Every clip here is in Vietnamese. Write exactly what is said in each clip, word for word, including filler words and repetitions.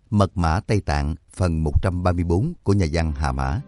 Mật mã Tây Tạng phần một trăm ba mươi tư của nhà văn Hà Mã.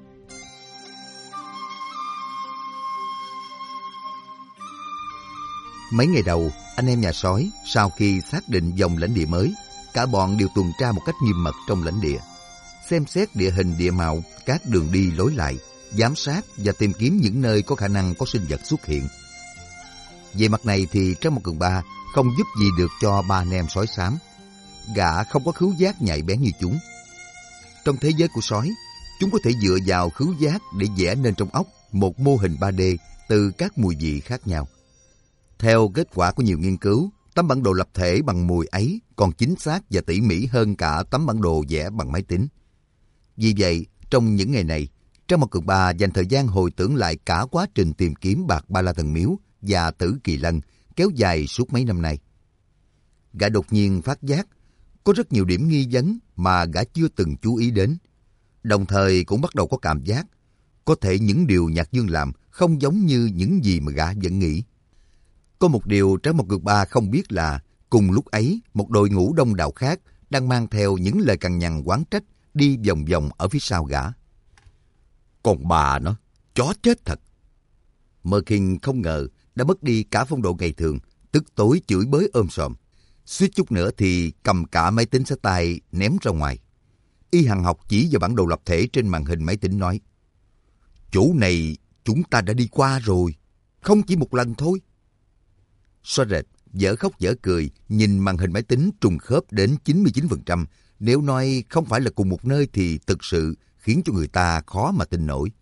Mấy ngày đầu, anh em nhà sói sau khi xác định vùng lãnh địa mới, cả bọn đều tuần tra một cách nghiêm mật trong lãnh địa, xem xét địa hình địa mạo, các đường đi lối lại, giám sát và tìm kiếm những nơi có khả năng có sinh vật xuất hiện. Về mặt này thì Trang Một Cường Ba không giúp gì được cho ba anh em sói xám. Gã không có khứu giác nhạy bén như chúng. Trong thế giới của sói, chúng có thể dựa vào khứu giác để vẽ nên trong óc một mô hình ba D từ các mùi vị khác nhau. Theo kết quả của nhiều nghiên cứu, tấm bản đồ lập thể bằng mùi ấy còn chính xác và tỉ mỉ hơn cả tấm bản đồ vẽ bằng máy tính. Vì vậy, trong những ngày này, Trang Một Cường Ba dành thời gian hồi tưởng lại cả quá trình tìm kiếm bạc Ba La Thần Miếu và Tử Kỳ Lân kéo dài suốt mấy năm nay. Gã đột nhiên phát giác có rất nhiều điểm nghi vấn mà gã chưa từng chú ý đến. Đồng thời cũng bắt đầu có cảm giác có thể những điều Nhạc Dương làm không giống như những gì mà gã vẫn nghĩ. Có một điều Trang Một Cường Ba không biết là cùng lúc ấy một đội ngũ đông đảo khác đang mang theo những lời cằn nhằn oán trách đi vòng vòng ở phía sau gã. Còn bà nó, chó chết thật. Mơ Kinh không ngờ đã mất đi cả phong độ ngày thường, tức tối chửi bới ôm sòm. Suýt chút nữa thì cầm cả máy tính xách tay ném ra ngoài. Y hằng học chỉ vào bản đồ lập thể trên màn hình máy tính nói: chỗ này chúng ta đã đi qua rồi, không chỉ một lần thôi. Xóa rệt, dở khóc dở cười, nhìn màn hình máy tính trùng khớp đến chín mươi chín phần trăm. Nếu nói không phải là cùng một nơi thì thực sự khiến cho người ta khó mà tin nổi.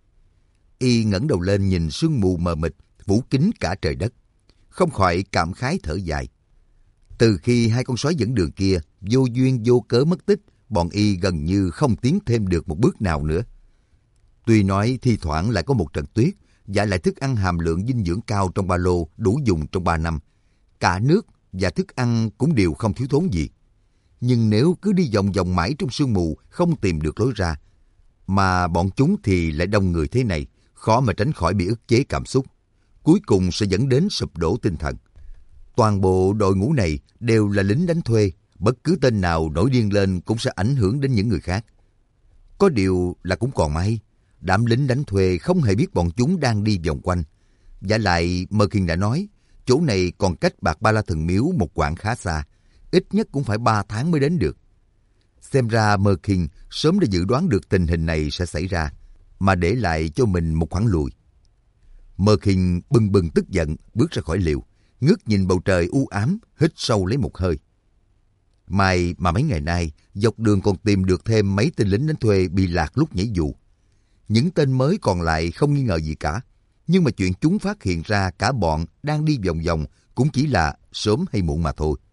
Y ngẩng đầu lên nhìn sương mù mờ mịt phủ kín cả trời đất, không khỏi cảm khái thở dài. Từ khi hai con sói dẫn đường kia vô duyên vô cớ mất tích, bọn Y gần như không tiến thêm được một bước nào nữa. Tuy nói thi thoảng lại có một trận tuyết, và lại thức ăn hàm lượng dinh dưỡng cao trong ba lô đủ dùng trong ba năm. Cả nước và thức ăn cũng đều không thiếu thốn gì. Nhưng nếu cứ đi vòng vòng mãi trong sương mù không tìm được lối ra, mà bọn chúng thì lại đông người thế này, khó mà tránh khỏi bị ức chế cảm xúc. Cuối cùng sẽ dẫn đến sụp đổ tinh thần. Toàn bộ đội ngũ này đều là lính đánh thuê, bất cứ tên nào nổi điên lên cũng sẽ ảnh hưởng đến những người khác. Có điều là cũng còn may, đám lính đánh thuê không hề biết bọn chúng đang đi vòng quanh. Và lại Mơ Kinh đã nói, chỗ này còn cách bạc Ba La Thần Miếu một quãng khá xa, ít nhất cũng phải ba tháng mới đến được. Xem ra Mơ Kinh sớm đã dự đoán được tình hình này sẽ xảy ra, mà để lại cho mình một khoảng lùi. Mơ Kinh bừng bừng tức giận bước ra khỏi liều, ngước nhìn bầu trời u ám, hít sâu lấy một hơi. May mà mấy ngày nay, dọc đường còn tìm được thêm mấy tên lính đánh thuê bị lạc lúc nhảy dù. Những tên mới còn lại không nghi ngờ gì cả, nhưng mà chuyện chúng phát hiện ra cả bọn đang đi vòng vòng cũng chỉ là sớm hay muộn mà thôi.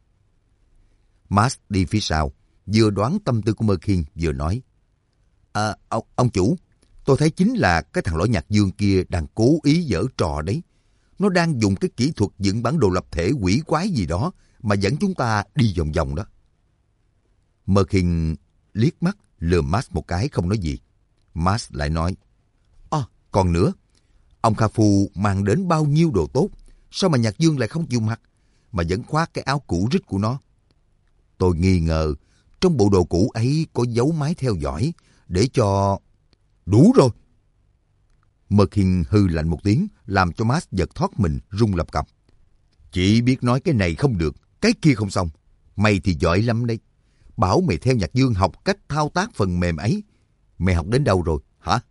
Max đi phía sau, vừa đoán tâm tư của Mơ Kinh vừa nói: À, ông, ông chủ, tôi thấy chính là cái thằng lõi Nhạc Dương kia đang cố ý giở trò đấy. Nó đang dùng cái kỹ thuật dựng bản đồ lập thể quỷ quái gì đó mà dẫn chúng ta đi vòng vòng đó. Mơ Kinh liếc mắt lườm Max một cái không nói gì. Max lại nói: À, còn nữa, ông Kha Phu mang đến bao nhiêu đồ tốt, sao mà Nhạc Dương lại không chịu mặc, mà vẫn khoác cái áo cũ rích của nó. Tôi nghi ngờ trong bộ đồ cũ ấy có dấu máy theo dõi để cho... Đủ rồi! Mơ Kinh hư lạnh một tiếng, làm cho Max giật thoát mình run lập cập. Chỉ biết nói cái này không được, cái kia không xong. Mày thì giỏi lắm đấy. Bảo mày theo Nhạc Dương học cách thao tác phần mềm ấy. Mày học đến đâu rồi, hả?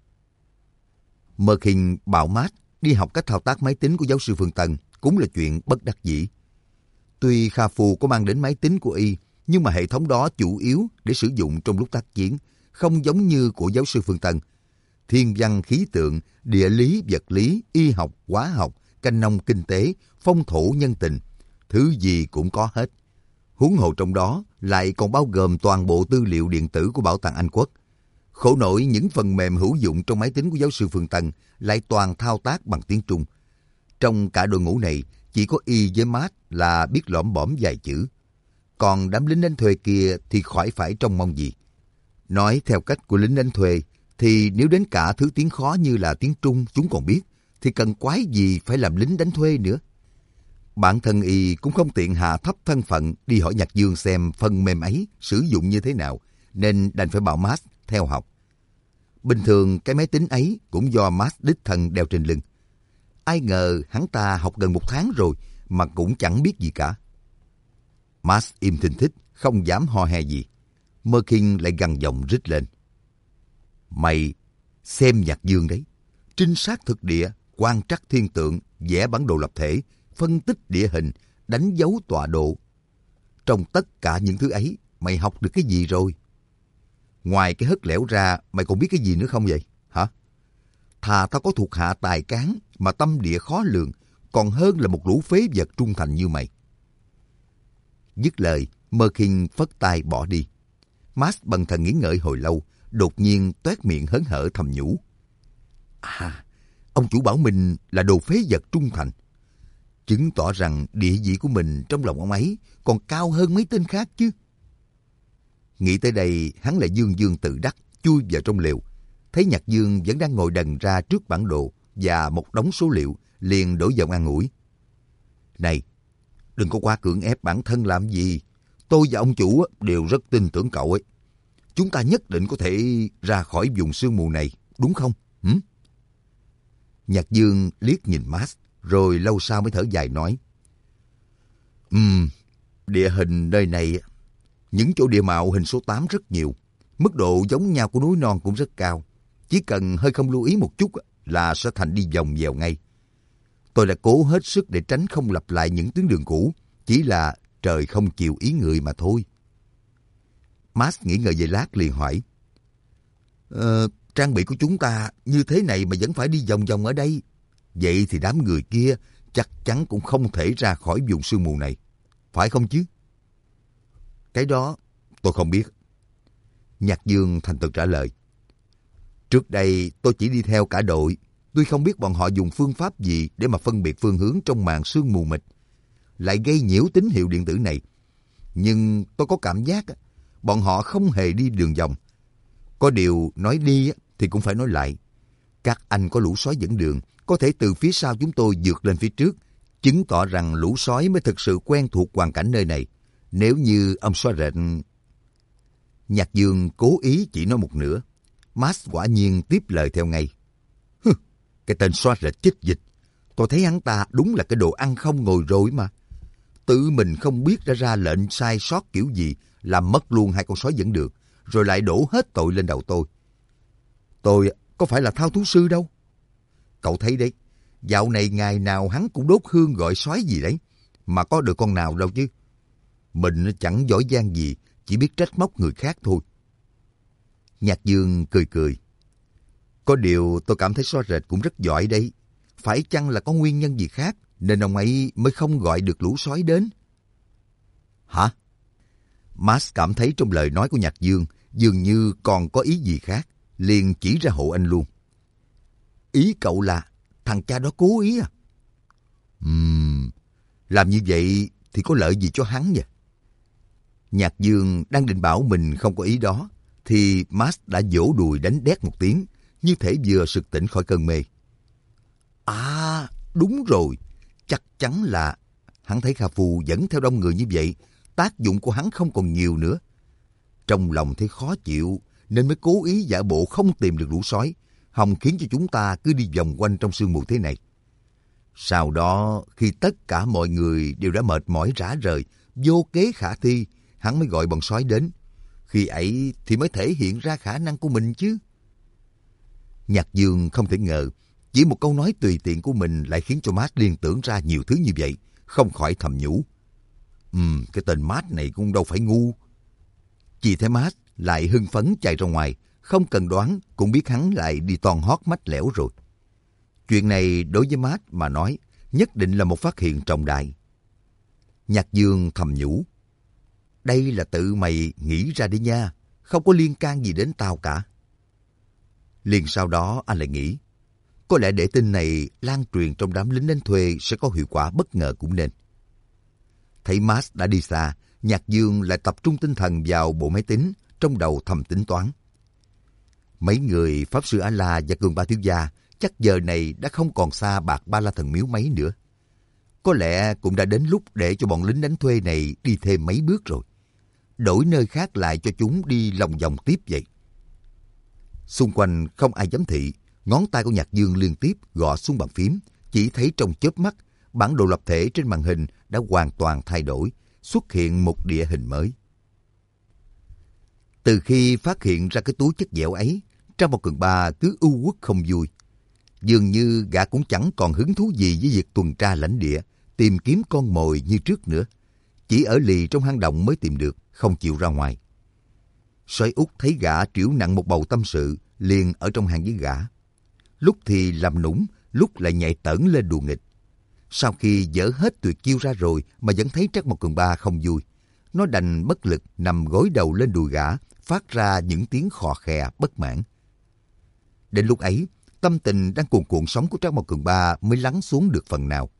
Mơ Kinh bảo Max đi học cách thao tác máy tính của giáo sư Phương Tân cũng là chuyện bất đắc dĩ. Tuy Kha Phu có mang đến máy tính của Y, nhưng mà hệ thống đó chủ yếu để sử dụng trong lúc tác chiến, không giống như của giáo sư Phương Tân. Thiên văn khí tượng, địa lý, vật lý, y học, hóa học, canh nông kinh tế, phong thổ nhân tình, thứ gì cũng có hết. Huống hồ trong đó lại còn bao gồm toàn bộ tư liệu điện tử của Bảo tàng Anh Quốc. Khổ nổi những phần mềm hữu dụng trong máy tính của giáo sư Phương Tân lại toàn thao tác bằng tiếng Trung. Trong cả đội ngũ này, chỉ có Y với Max là biết lỏm bõm vài chữ. Còn đám lính đánh thuê kia thì khỏi phải trông mong gì. Nói theo cách của lính đánh thuê, thì nếu đến cả thứ tiếng khó như là tiếng Trung chúng còn biết, thì cần quái gì phải làm lính đánh thuê nữa. Bản thân y cũng không tiện hạ thấp thân phận đi hỏi Nhạc Dương xem phần mềm ấy sử dụng như thế nào, nên đành phải bảo Max theo học. Bình thường cái máy tính ấy cũng do Max đích thân đeo trên lưng. Ai ngờ hắn ta học gần một tháng rồi mà cũng chẳng biết gì cả. Max im thinh thích, không dám ho he gì. Merkin lại gằn giọng rít lên. Mày xem Nhạc Dương đấy. Trinh sát thực địa, quan trắc thiên tượng, vẽ bản đồ lập thể, phân tích địa hình, đánh dấu tọa độ. Trong tất cả những thứ ấy, mày học được cái gì rồi? Ngoài cái hất lẻo ra, mày còn biết cái gì nữa không vậy? Hả? Thà tao có thuộc hạ tài cán mà tâm địa khó lường, còn hơn là một lũ phế vật trung thành như mày. Dứt lời, Merkin phất tay bỏ đi. Max bần thần nghĩ ngợi hồi lâu, đột nhiên toét miệng hớn hở thầm nhủ. À, ông chủ bảo mình là đồ phế vật trung thành. Chứng tỏ rằng địa vị của mình trong lòng ông ấy còn cao hơn mấy tên khác chứ. Nghĩ tới đây, hắn lại dương dương tự đắc, chui vào trong lều. Thấy Nhạc Dương vẫn đang ngồi đần ra trước bản đồ và một đống số liệu, liền đổi giọng an ủi. Này, đừng có quá cưỡng ép bản thân làm gì. Tôi và ông chủ đều rất tin tưởng cậu ấy. Chúng ta nhất định có thể ra khỏi vùng sương mù này, đúng không? Hử? Nhạc Dương liếc nhìn Max, rồi lâu sau mới thở dài nói. Ừm, địa hình nơi này, những chỗ địa mạo hình số tám rất nhiều. Mức độ giống nhau của núi non cũng rất cao. Chỉ cần hơi không lưu ý một chút là sẽ thành đi vòng vèo ngay. Tôi đã cố hết sức để tránh không lặp lại những tuyến đường cũ. Chỉ là trời không chịu ý người mà thôi. Max nghĩ ngợi giây lát liền hỏi. Ờ, trang bị của chúng ta như thế này mà vẫn phải đi vòng vòng ở đây. Vậy thì đám người kia chắc chắn cũng không thể ra khỏi vùng sương mù này. Phải không chứ? Cái đó tôi không biết. Nhạc Dương thành thực trả lời. Trước đây tôi chỉ đi theo cả đội. Tôi không biết bọn họ dùng phương pháp gì để mà phân biệt phương hướng trong màn sương mù mịt, lại gây nhiễu tín hiệu điện tử này. Nhưng tôi có cảm giác bọn họ không hề đi đường vòng. Có điều nói đi thì cũng phải nói lại. Các anh có lũ sói dẫn đường, có thể từ phía sau chúng tôi vượt lên phía trước, chứng tỏ rằng lũ sói mới thực sự quen thuộc hoàn cảnh nơi này. Nếu như ông sói rệt... Nhạc Dương cố ý chỉ nói một nửa. Max quả nhiên tiếp lời theo ngay. Hừ, cái tên sói rệt chích dịch. Tôi thấy hắn ta đúng là cái đồ ăn không ngồi rồi mà. Tự mình không biết đã ra lệnh sai sót kiểu gì, làm mất luôn hai con sói dẫn đường, rồi lại đổ hết tội lên đầu tôi. Tôi có phải là thao thú sư đâu. Cậu thấy đấy, dạo này ngày nào hắn cũng đốt hương gọi sói gì đấy, mà có được con nào đâu chứ. Mình chẳng giỏi giang gì, chỉ biết trách móc người khác thôi. Nhạc Dương cười cười. Có điều tôi cảm thấy sói rệt cũng rất giỏi đấy. Phải chăng là có nguyên nhân gì khác nên ông ấy mới không gọi được lũ sói đến? Hả? Max cảm thấy trong lời nói của Nhạc Dương dường như còn có ý gì khác, liền chỉ ra hộ anh luôn. Ý cậu là thằng cha đó cố ý à? Ừm, làm như vậy thì có lợi gì cho hắn nhỉ? Nhạc Dương đang định bảo mình không có ý đó, thì Max đã vỗ đùi đánh đét một tiếng, như thể vừa sực tỉnh khỏi cơn mê. À, đúng rồi, chắc chắn là hắn thấy Kha Phu dẫn theo đông người như vậy, tác dụng của hắn không còn nhiều nữa. Trong lòng thấy khó chịu, nên mới cố ý giả bộ không tìm được lũ sói, hòng khiến cho chúng ta cứ đi vòng quanh trong sương mù thế này. Sau đó, khi tất cả mọi người đều đã mệt mỏi rã rời, vô kế khả thi, hắn mới gọi bọn sói đến. Khi ấy thì mới thể hiện ra khả năng của mình chứ. Nhạc Dương không thể ngờ, chỉ một câu nói tùy tiện của mình lại khiến cho Matt liên tưởng ra nhiều thứ như vậy, không khỏi thầm nhủ. Ừm, cái tên Matt này cũng đâu phải ngu. Chỉ thấy Matt lại hưng phấn chạy ra ngoài, không cần đoán cũng biết hắn lại đi toan hót mách lẻo rồi. Chuyện này đối với Matt mà nói, nhất định là một phát hiện trọng đại. Nhạc Dương thầm nhủ. Đây là tự mày nghĩ ra đi nha, không có liên can gì đến tao cả. Liền sau đó anh lại nghĩ, có lẽ để tin này lan truyền trong đám lính đánh thuê sẽ có hiệu quả bất ngờ cũng nên. Thấy Max đã đi xa, Nhạc Dương lại tập trung tinh thần vào bộ máy tính, trong đầu thầm tính toán. Mấy người Pháp Sư A-La và Cường Ba Thiếu Gia chắc giờ này đã không còn xa Bạc Ba La Thần Miếu mấy nữa. Có lẽ cũng đã đến lúc để cho bọn lính đánh thuê này đi thêm mấy bước rồi. Đổi nơi khác lại cho chúng đi lòng vòng tiếp vậy. Xung quanh không ai giám thị, ngón tay của Nhạc Dương liên tiếp gõ xuống bàn phím, chỉ thấy trong chớp mắt, bản đồ lập thể trên màn hình đã hoàn toàn thay đổi, xuất hiện một địa hình mới. Từ khi phát hiện ra cái túi chất dẻo ấy, Trang Một Cường Ba cứ ưu uất không vui. Dường như gã cũng chẳng còn hứng thú gì với việc tuần tra lãnh địa, tìm kiếm con mồi như trước nữa. Chỉ ở lì trong hang động mới tìm được, không chịu ra ngoài. Sói Út thấy gã trĩu nặng một bầu tâm sự, liền ở trong hang với gã. Lúc thì làm nũng, lúc lại nhảy tởn lên đùa nghịch. Sau khi dở hết tuyệt chiêu ra rồi mà vẫn thấy Trác Mộc Cường Ba không vui. Nó đành bất lực nằm gối đầu lên đùi gã, phát ra những tiếng khò khè bất mãn. Đến lúc ấy, tâm tình đang cuồn cuộn sóng của Trác Mộc Cường Ba mới lắng xuống được phần nào.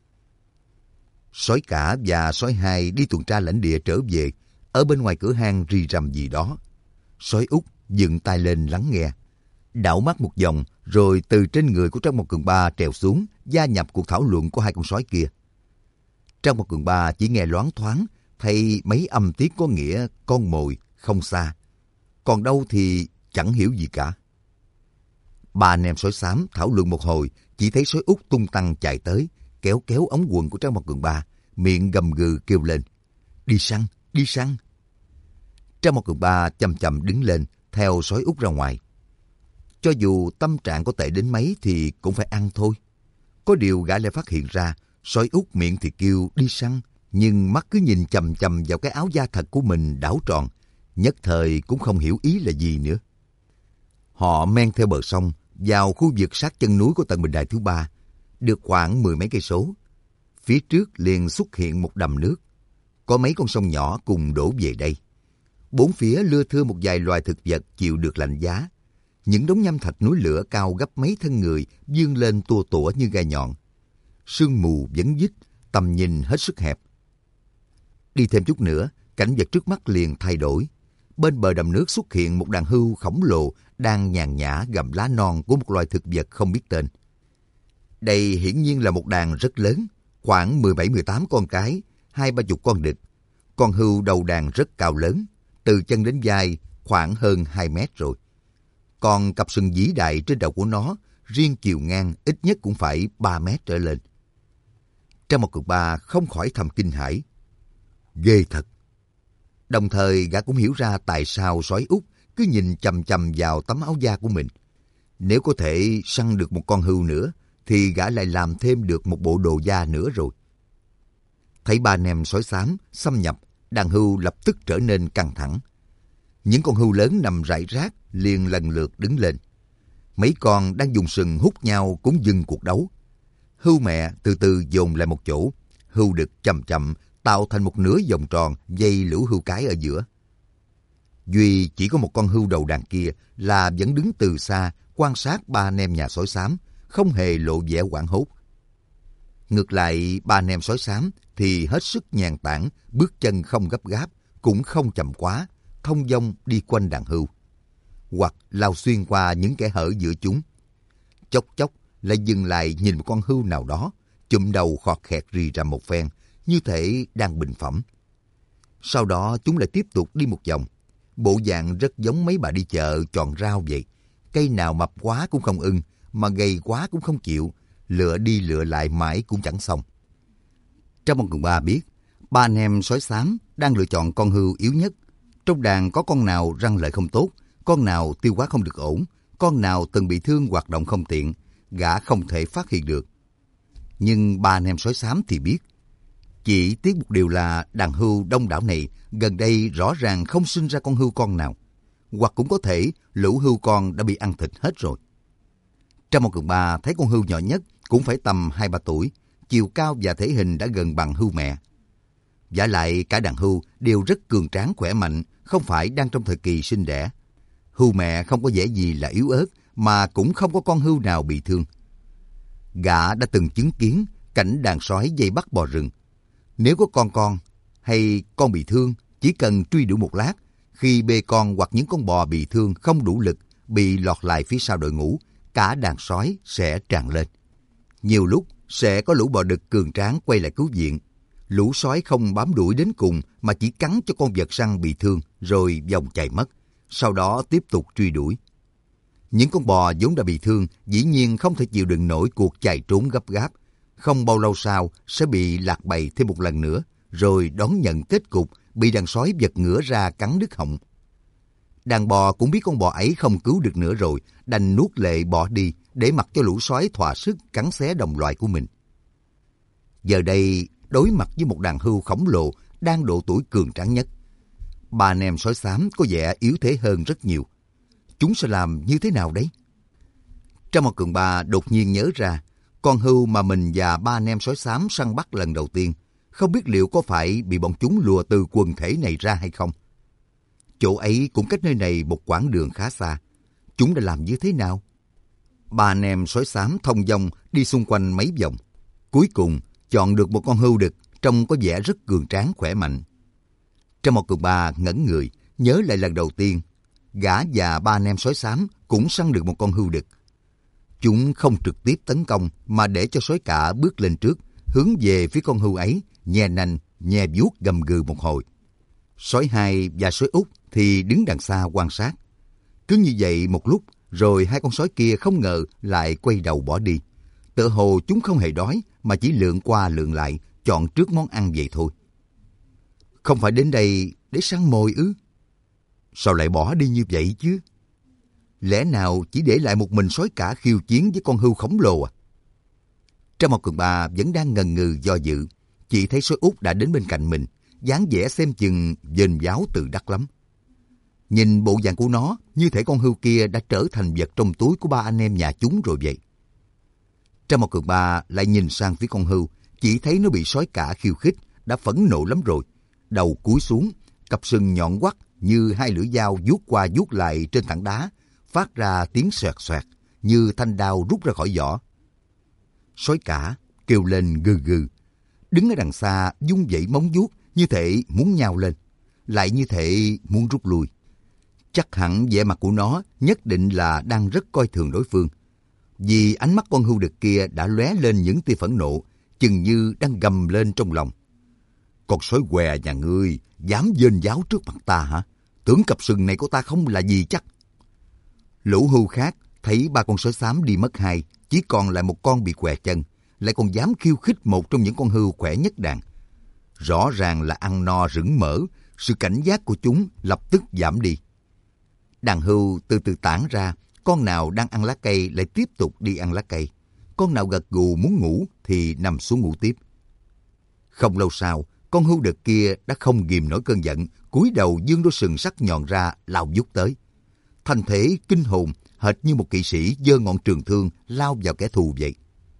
Sói Cả và Sói Hai đi tuần tra lãnh địa trở về, ở bên ngoài cửa hang rì rầm gì đó. Sói Út dựng tay lên lắng nghe, đảo mắt một vòng rồi từ trên người của Trác Mộc Cường Ba trèo xuống, gia nhập cuộc thảo luận của hai con sói kia. Trác Mộc Cường Ba chỉ nghe loáng thoáng, thấy mấy âm tiết có nghĩa con mồi không xa, còn đâu thì chẳng hiểu gì cả. Ba anh em sói xám thảo luận một hồi, chỉ thấy sói Út tung tăng chạy tới, kéo kéo ống quần của Trác Mộc Cường Ba, miệng gầm gừ kêu lên: "Đi săn, đi săn!" Trác Mộc Cường Ba chầm chậm đứng lên, theo sói Út ra ngoài. Cho dù tâm trạng có tệ đến mấy thì cũng phải ăn thôi. Có điều gã lại phát hiện ra, sói Út miệng thì kêu đi săn, nhưng mắt cứ nhìn chằm chằm vào cái áo da thật của mình đảo tròn, nhất thời cũng không hiểu ý là gì nữa. Họ men theo bờ sông, vào khu vực sát chân núi của tầng bình đài thứ ba, được khoảng mười mấy cây số. Phía trước liền xuất hiện một đầm nước, có mấy con sông nhỏ cùng đổ về đây. Bốn phía lưa thưa một vài loài thực vật chịu được lạnh giá. Những đống nham thạch núi lửa cao gấp mấy thân người vươn lên tua tủa như gai nhọn. Sương mù vấn vít, tầm nhìn hết sức hẹp. Đi thêm chút nữa, cảnh vật trước mắt liền thay đổi. Bên bờ đầm nước xuất hiện một đàn hươu khổng lồ đang nhàn nhã gặm lá non của một loài thực vật không biết tên. Đây hiển nhiên là một đàn rất lớn, khoảng mười bảy mười tám con cái, hai ba chục con đực. Con hươu đầu đàn rất cao lớn, từ chân đến vai khoảng hơn hai mét rồi. Còn cặp sừng vĩ đại trên đầu của nó, riêng chiều ngang ít nhất cũng phải ba mét trở lên. Trác Mộc Cường Ba không khỏi thầm kinh hãi. Ghê thật! Đồng thời gã cũng hiểu ra tại sao sói Út cứ nhìn chằm chằm vào tấm áo da của mình. Nếu có thể săn được một con hươu nữa, thì gã lại làm thêm được một bộ đồ da nữa rồi. Thấy ba anh em sói xám xâm nhập, đàn hươu lập tức trở nên căng thẳng. Những con hươu lớn nằm rải rác liền lần lượt đứng lên. Mấy con đang dùng sừng hút nhau cũng dừng cuộc đấu. Hươu mẹ từ từ dồn lại một chỗ, hươu đực chậm chậm tạo thành một nửa vòng tròn dây lũ hươu cái ở giữa. Duy chỉ có một con hươu đầu đàn kia là vẫn đứng từ xa quan sát ba anh em nhà sói xám, không hề lộ vẻ hoảng hốt. Ngược lại ba anh em sói xám thì hết sức nhàn tản, bước chân không gấp gáp, cũng không chậm quá, thông dong đi quanh đàn hươu, hoặc lao xuyên qua những kẽ hở giữa chúng. Chốc chốc lại dừng lại nhìn một con hươu nào đó, chụm đầu khọt khẹt rì ra một phen, như thể đang bình phẩm. Sau đó chúng lại tiếp tục đi một vòng, bộ dạng rất giống mấy bà đi chợ chọn rau vậy. Cây nào mập quá cũng không ưng, mà gầy quá cũng không chịu, lựa đi lựa lại mãi cũng chẳng xong. Trác Mộc Cường Ba biết, ba anh em sói xám đang lựa chọn con hươu yếu nhất. Trong đàn có con nào răng lợi không tốt, con nào tiêu hóa không được ổn, con nào từng bị thương hoạt động không tiện, gã không thể phát hiện được. Nhưng ba anh em sói xám thì biết. Chỉ tiếc một điều là đàn hươu đông đảo này gần đây rõ ràng không sinh ra con hươu con nào, hoặc cũng có thể lũ hươu con đã bị ăn thịt hết rồi. Trác Mộc Cường Ba thấy con hươu nhỏ nhất cũng phải tầm hai ba tuổi, chiều cao và thể hình đã gần bằng hươu mẹ. Vả lại cả đàn hươu đều rất cường tráng khỏe mạnh, không phải đang trong thời kỳ sinh đẻ. Hươu mẹ không có vẻ gì là yếu ớt, mà cũng không có con hươu nào bị thương. Gã đã từng chứng kiến cảnh đàn sói dây bắt bò rừng. Nếu có con con hay con bị thương, chỉ cần truy đuổi một lát, khi bê con hoặc những con bò bị thương không đủ lực, bị lọt lại phía sau đội ngũ, cả đàn sói sẽ tràn lên. Nhiều lúc sẽ có lũ bò đực cường tráng quay lại cứu viện. Lũ sói không bám đuổi đến cùng mà chỉ cắn cho con vật săn bị thương rồi vòng chạy mất, sau đó tiếp tục truy đuổi. Những con bò vốn đã bị thương dĩ nhiên không thể chịu đựng nổi cuộc chạy trốn gấp gáp. Không bao lâu sau sẽ bị lạc bầy thêm một lần nữa, rồi đón nhận kết cục bị đàn sói giật ngửa ra cắn đứt họng. Đàn bò cũng biết con bò ấy không cứu được nữa rồi, đành nuốt lệ bỏ đi để mặc cho lũ sói thỏa sức cắn xé đồng loại của mình. Giờ đây, đối mặt với một đàn hươu khổng lồ đang độ tuổi cường tráng nhất, ba anh em sói xám có vẻ yếu thế hơn rất nhiều. Chúng sẽ làm như thế nào đấy? Trong một cường ba đột nhiên nhớ ra, con hươu mà mình và ba anh em sói xám săn bắt lần đầu tiên, không biết liệu có phải bị bọn chúng lùa từ quần thể này ra hay không. Chỗ ấy cũng cách nơi này một quãng đường khá xa. Chúng đã làm như thế nào? Ba anh em sói xám thông dong đi xung quanh mấy vòng. Cuối cùng chọn được một con hươu đực trông có vẻ rất cường tráng khỏe mạnh. Trong một cường ba ngẩn người, nhớ lại lần đầu tiên, gã và ba anh em sói xám cũng săn được một con hươu đực. Chúng không trực tiếp tấn công mà để cho sói cả bước lên trước, hướng về phía con hươu ấy, nhe nanh, nhe vuốt gầm gừ một hồi. Sói hai và sói út thì đứng đằng xa quan sát. Cứ như vậy một lúc, rồi hai con sói kia không ngờ lại quay đầu bỏ đi. Tựa hồ chúng không hề đói mà chỉ lượn qua lượn lại, chọn trước món ăn vậy thôi. Không phải đến đây để săn mồi ư? Sao lại bỏ đi như vậy chứ? Lẽ nào chỉ để lại một mình sói cả khiêu chiến với con hươu khổng lồ à? Trong một cường ba vẫn đang ngần ngừ do dự, chỉ thấy sói út đã đến bên cạnh mình, dáng vẻ xem chừng dền dáo tự đắc lắm. Nhìn bộ dạng của nó, như thể con hươu kia đã trở thành vật trong túi của ba anh em nhà chúng rồi vậy. Trong một cường ba lại nhìn sang phía con hươu, chỉ thấy nó bị sói cả khiêu khích, đã phẫn nộ lắm rồi. Đầu cúi xuống, cặp sừng nhọn quắt như hai lưỡi dao vuốt qua vuốt lại trên tảng đá, phát ra tiếng xoẹt xoẹt như thanh đao rút ra khỏi vỏ. Sói cả kêu lên gừ gừ, đứng ở đằng xa vung vẩy móng vuốt như thể muốn nhào lên, lại như thể muốn rút lui. Chắc hẳn vẻ mặt của nó nhất định là đang rất coi thường đối phương, vì ánh mắt con hươu đực kia đã lóe lên những tia phẫn nộ, chừng như đang gầm lên trong lòng. Con sói què nhà ngươi dám dên dáo trước mặt ta hả? Tưởng cặp sừng này của ta không là gì chắc. Lũ hươu khác thấy ba con sói xám đi mất hai, chỉ còn lại một con bị què chân, lại còn dám khiêu khích một trong những con hươu khỏe nhất đàn. Rõ ràng là ăn no rửng mỡ, sự cảnh giác của chúng lập tức giảm đi. Đàn hươu từ từ tản ra, con nào đang ăn lá cây lại tiếp tục đi ăn lá cây, con nào gật gù muốn ngủ thì nằm xuống ngủ tiếp. Không lâu sau, con hươu đực kia đã không ghìm nổi cơn giận, cúi đầu giương đôi sừng sắc nhọn ra lao vút tới. Thành thể kinh hồn, hệt như một kỵ sĩ giơ ngọn trường thương lao vào kẻ thù vậy.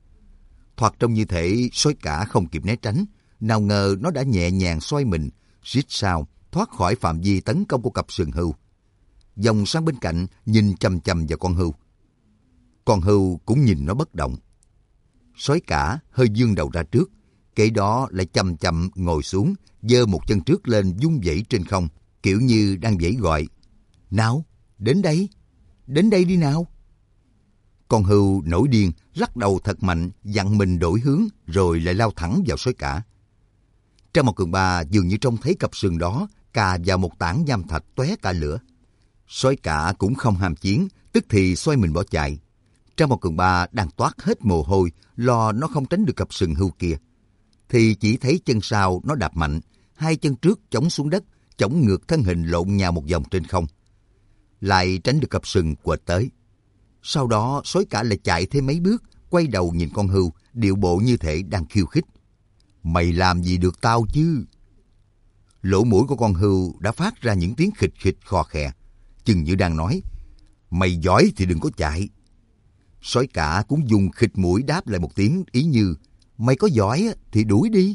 Thoạt trông như thể sói cả không kịp né tránh, nào ngờ nó đã nhẹ nhàng xoay mình, rít sao thoát khỏi phạm vi tấn công của cặp sừng hươu. Vòng sang bên cạnh nhìn chằm chằm vào con hươu. Con hươu cũng nhìn nó bất động. Sói cả hơi vươn đầu ra trước, kế đó lại chậm chậm ngồi xuống, giơ một chân trước lên vung vẩy trên không, kiểu như đang vẫy gọi. Nào, đến đây, đến đây đi nào. Con hươu nổi điên, lắc đầu thật mạnh, dặn mình đổi hướng, rồi lại lao thẳng vào sói cả. Trong một cường ba dường như trông thấy cặp sừng đó cà vào một tảng nham thạch tóe cả lửa. Sói cả cũng không ham chiến, tức thì xoay mình bỏ chạy. Trong một cường ba đang toát hết mồ hôi, lo nó không tránh được cặp sừng hươu kia, thì chỉ thấy chân sau nó đạp mạnh, hai chân trước chống xuống đất, chống ngược thân hình lộn nhào một vòng trên không. Lại tránh được cặp sừng quệt tới. Sau đó sói cả lại chạy thêm mấy bước, quay đầu nhìn con hươu, điệu bộ như thể đang khiêu khích. Mày làm gì được tao chứ? Lỗ mũi của con hươu đã phát ra những tiếng khịch khịch khò khè, chừng như đang nói, mày giỏi thì đừng có chạy. Sói cả cũng dùng khịch mũi đáp lại một tiếng ý như, mày có giỏi thì đuổi đi.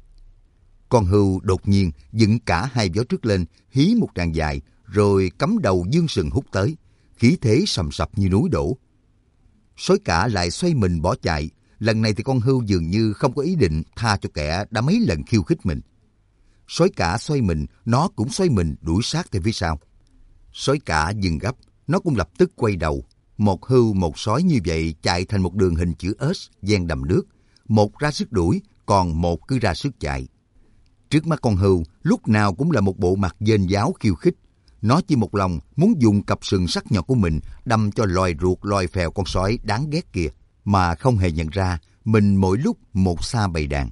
Con hươu đột nhiên dựng cả hai vó trước lên, hí một tràng dài, rồi cắm đầu dương sừng hút tới, khí thế sầm sập như núi đổ. Sói cả lại xoay mình bỏ chạy. Lần này thì con hươu dường như không có ý định tha cho kẻ đã mấy lần khiêu khích mình. Sói cả xoay mình, nó cũng xoay mình đuổi sát theo phía sau. Sói cả dừng gấp, nó cũng lập tức quay đầu. Một hươu một sói như vậy chạy thành một đường hình chữ S ven đầm nước, một ra sức đuổi, còn một cứ ra sức chạy. Trước mắt con hươu lúc nào cũng là một bộ mặt dên dáo khiêu khích. Nó chỉ một lòng muốn dùng cặp sừng sắc nhọn của mình đâm cho lòi ruột lòi phèo con sói đáng ghét kia, mà không hề nhận ra mình mỗi lúc một xa bầy đàn.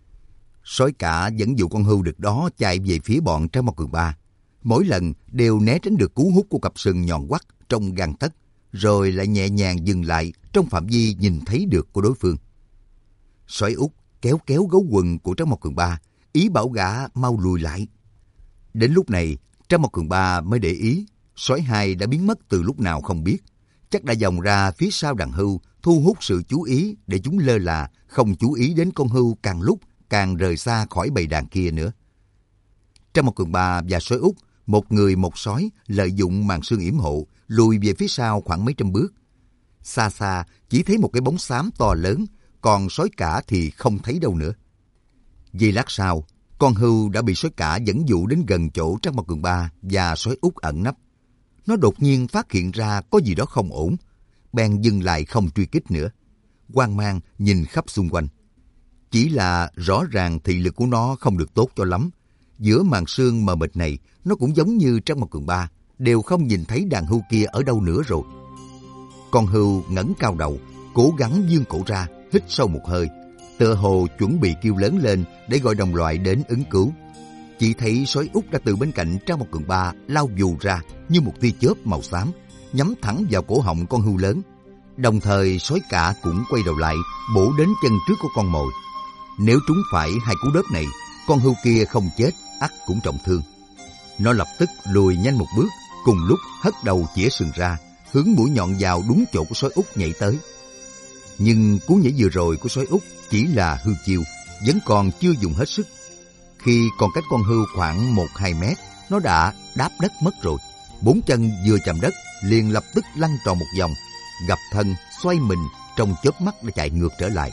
Sói cả dẫn dụ con hươu đực đó chạy về phía bọn Trang Mao Cường Ba. Mỗi lần đều né tránh được cú hút của cặp sừng nhọn quắt trong gang tấc, rồi lại nhẹ nhàng dừng lại trong phạm vi nhìn thấy được của đối phương. Sói út kéo kéo gấu quần của Trang Mao Cường Ba, ý bảo gã mau lùi lại. Đến lúc này, Trang Mao Cường Ba mới để ý, sói hai đã biến mất từ lúc nào không biết. Chắc đã vòng ra phía sau đàn hươu, thu hút sự chú ý để chúng lơ là, không chú ý đến con hươu càng lúc càng rời xa khỏi bầy đàn kia nữa. Trang Mao Cường Ba và sói út, một người một sói, lợi dụng màn sương yểm hộ, lùi về phía sau khoảng mấy trăm bước. Xa xa chỉ thấy một cái bóng xám to lớn, còn sói cả thì không thấy đâu nữa. Giây lát sau, con hươu đã bị sói cả dẫn dụ đến gần chỗ Trang Mao Cường Ba và sói út ẩn nấp. Nó đột nhiên phát hiện ra có gì đó không ổn, bèn dừng lại không truy kích nữa. Hoang mang nhìn khắp xung quanh. Chỉ là rõ ràng thị lực của nó không được tốt cho lắm. Giữa màn sương mờ mịt này, nó cũng giống như Trang Mao Cường Ba, đều không nhìn thấy đàn hươu kia ở đâu nữa rồi. Con hươu ngẩng cao đầu, cố gắng vươn cổ ra, hít sâu một hơi, tựa hồ chuẩn bị kêu lớn lên để gọi đồng loại đến ứng cứu. Chỉ thấy sói út đã từ bên cạnh Trang Mao Cường Ba lao vù ra như một tia chớp màu xám, nhắm thẳng vào cổ họng con hươu lớn. Đồng thời sói cả cũng quay đầu lại, bổ đến chân trước của con mồi. Nếu trúng phải hai cú đớp này, con hươu kia không chết, ắt cũng trọng thương. Nó lập tức lùi nhanh một bước, cùng lúc hất đầu chĩa sừng ra, hướng mũi nhọn vào đúng chỗ của sói út nhảy tới. Nhưng cú nhảy vừa rồi của sói út chỉ là hươu chiêu, vẫn còn chưa dùng hết sức. Khi còn cách con hươu khoảng một hai mét, nó đã đáp đất mất rồi. Bốn chân vừa chạm đất, liền lập tức lăn tròn một vòng, gập thân, xoay mình, trong chớp mắt đã chạy ngược trở lại.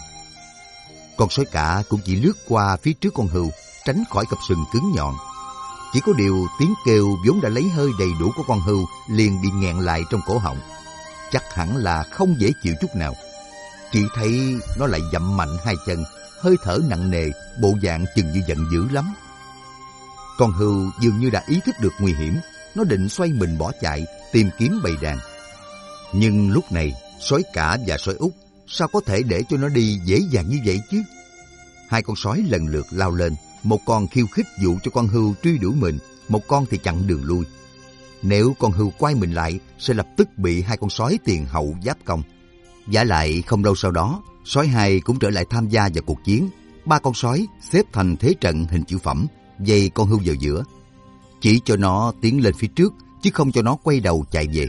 Con sói cả cũng chỉ lướt qua phía trước con hươu, tránh khỏi cặp sừng cứng nhọn. Chỉ có điều tiếng kêu vốn đã lấy hơi đầy đủ của con hươu liền bị nghẹn lại trong cổ họng. Chắc hẳn là không dễ chịu chút nào. Chỉ thấy nó lại dậm mạnh hai chân, hơi thở nặng nề, bộ dạng chừng như giận dữ lắm. Con hươu dường như đã ý thức được nguy hiểm, nó định xoay mình bỏ chạy, tìm kiếm bầy đàn. Nhưng lúc này, sói cả và sói út sao có thể để cho nó đi dễ dàng như vậy chứ? Hai con sói lần lượt lao lên, một con khiêu khích dụ cho con hươu truy đuổi mình, một con thì chặn đường lui. Nếu con hươu quay mình lại, sẽ lập tức bị hai con sói tiền hậu giáp công. Vả lại không lâu sau đó, sói hai cũng trở lại tham gia vào cuộc chiến. Ba con sói xếp thành thế trận hình chữ phẩm, vây con hươu vào giữa, chỉ cho nó tiến lên phía trước, chứ không cho nó quay đầu chạy về.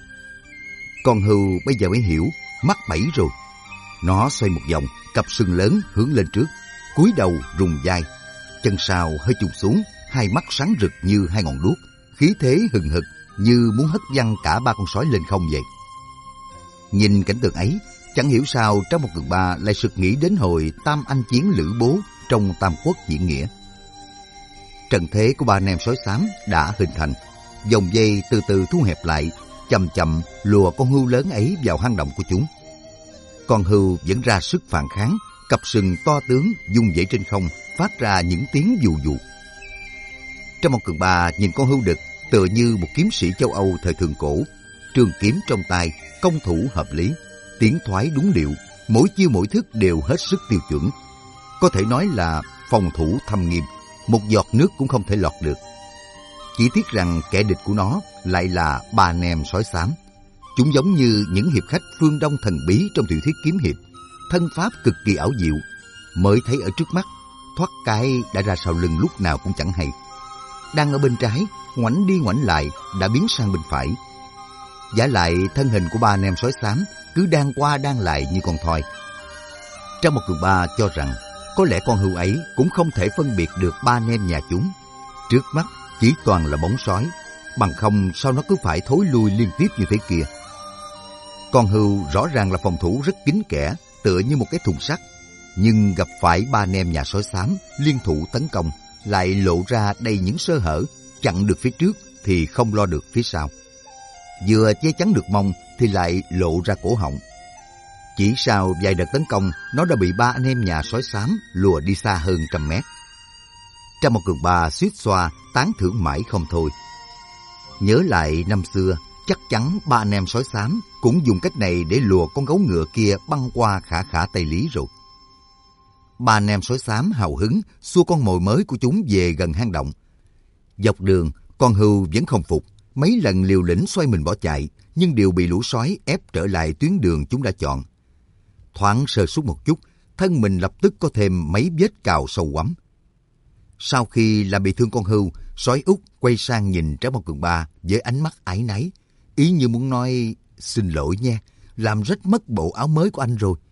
Con hươu bây giờ mới hiểu, mắc bẫy rồi. Nó xoay một vòng, cặp sừng lớn hướng lên trước, cúi đầu rùng vai, chân sau hơi chùng xuống, hai mắt sáng rực như hai ngọn đuốc, khí thế hừng hực như muốn hất văng cả ba con sói lên không vậy. Nhìn cảnh tượng ấy, chẳng hiểu sao Trang Mao Cường Ba lại sực nghĩ đến hồi tam anh chiến Lữ Bố trong Tam Quốc diễn nghĩa. Trận thế của ba anh em sói xám đã hình thành, vòng dây từ từ thu hẹp lại, chậm chậm lùa con hươu lớn ấy vào hang động của chúng. Con hươu vẫn ra sức phản kháng, cặp sừng to tướng vung vẩy trên không, phát ra những tiếng dù dù. Trang Mao Cường Ba nhìn con hươu đực tựa như một kiếm sĩ châu Âu thời thượng cổ, trường kiếm trong tay, công thủ hợp lý, tiến thoái đúng điệu, mỗi chiêu mỗi thức đều hết sức tiêu chuẩn. Có thể nói là phòng thủ thâm nghiêm, một giọt nước cũng không thể lọt được. Chỉ tiếc rằng kẻ địch của nó lại là ba anh em sói xám. Chúng giống như những hiệp khách phương Đông thần bí trong tiểu thuyết kiếm hiệp, thân pháp cực kỳ ảo diệu, mới thấy ở trước mắt, thoát cái đã ra sau lưng lúc nào cũng chẳng hay. Đang ở bên trái, ngoảnh đi ngoảnh lại đã biến sang bên phải. Vả lại thân hình của ba anh em sói xám cứ đang qua đang lại như con thoi. Trang Mao Cường Ba cho rằng có lẽ con hươu ấy cũng không thể phân biệt được ba anh em nhà chúng. Trước mắt chỉ toàn là bóng sói, bằng không sao nó cứ phải thối lui liên tiếp như thế kia. Con hươu rõ ràng là phòng thủ rất kín kẽ, tựa như một cái thùng sắt, nhưng gặp phải ba anh em nhà sói xám liên thủ tấn công, lại lộ ra đầy những sơ hở, chặn được phía trước thì không lo được phía sau. Vừa che chắn được mông thì lại lộ ra cổ họng. Chỉ sau vài đợt tấn công, nó đã bị ba anh em nhà sói xám lùa đi xa hơn trăm mét. Trăm một Cường Ba suýt xoa, tán thưởng mãi không thôi. Nhớ lại năm xưa, chắc chắn ba anh em sói xám cũng dùng cách này để lùa con gấu ngựa kia băng qua khả khả Tây Lý rồi. Ba anh em sói xám hào hứng xua con mồi mới của chúng về gần hang động. Dọc đường, con hươu vẫn không phục, mấy lần liều lĩnh xoay mình bỏ chạy, nhưng đều bị lũ sói ép trở lại tuyến đường chúng đã chọn. Thoáng sơ suất một chút, thân mình lập tức có thêm mấy vết cào sâu quắm. Sau khi làm bị thương con hươu, sói Út quay sang nhìn Tráng Bao Cường Ba với ánh mắt áy náy, ý như muốn nói xin lỗi nha, làm rách mất bộ áo mới của anh rồi.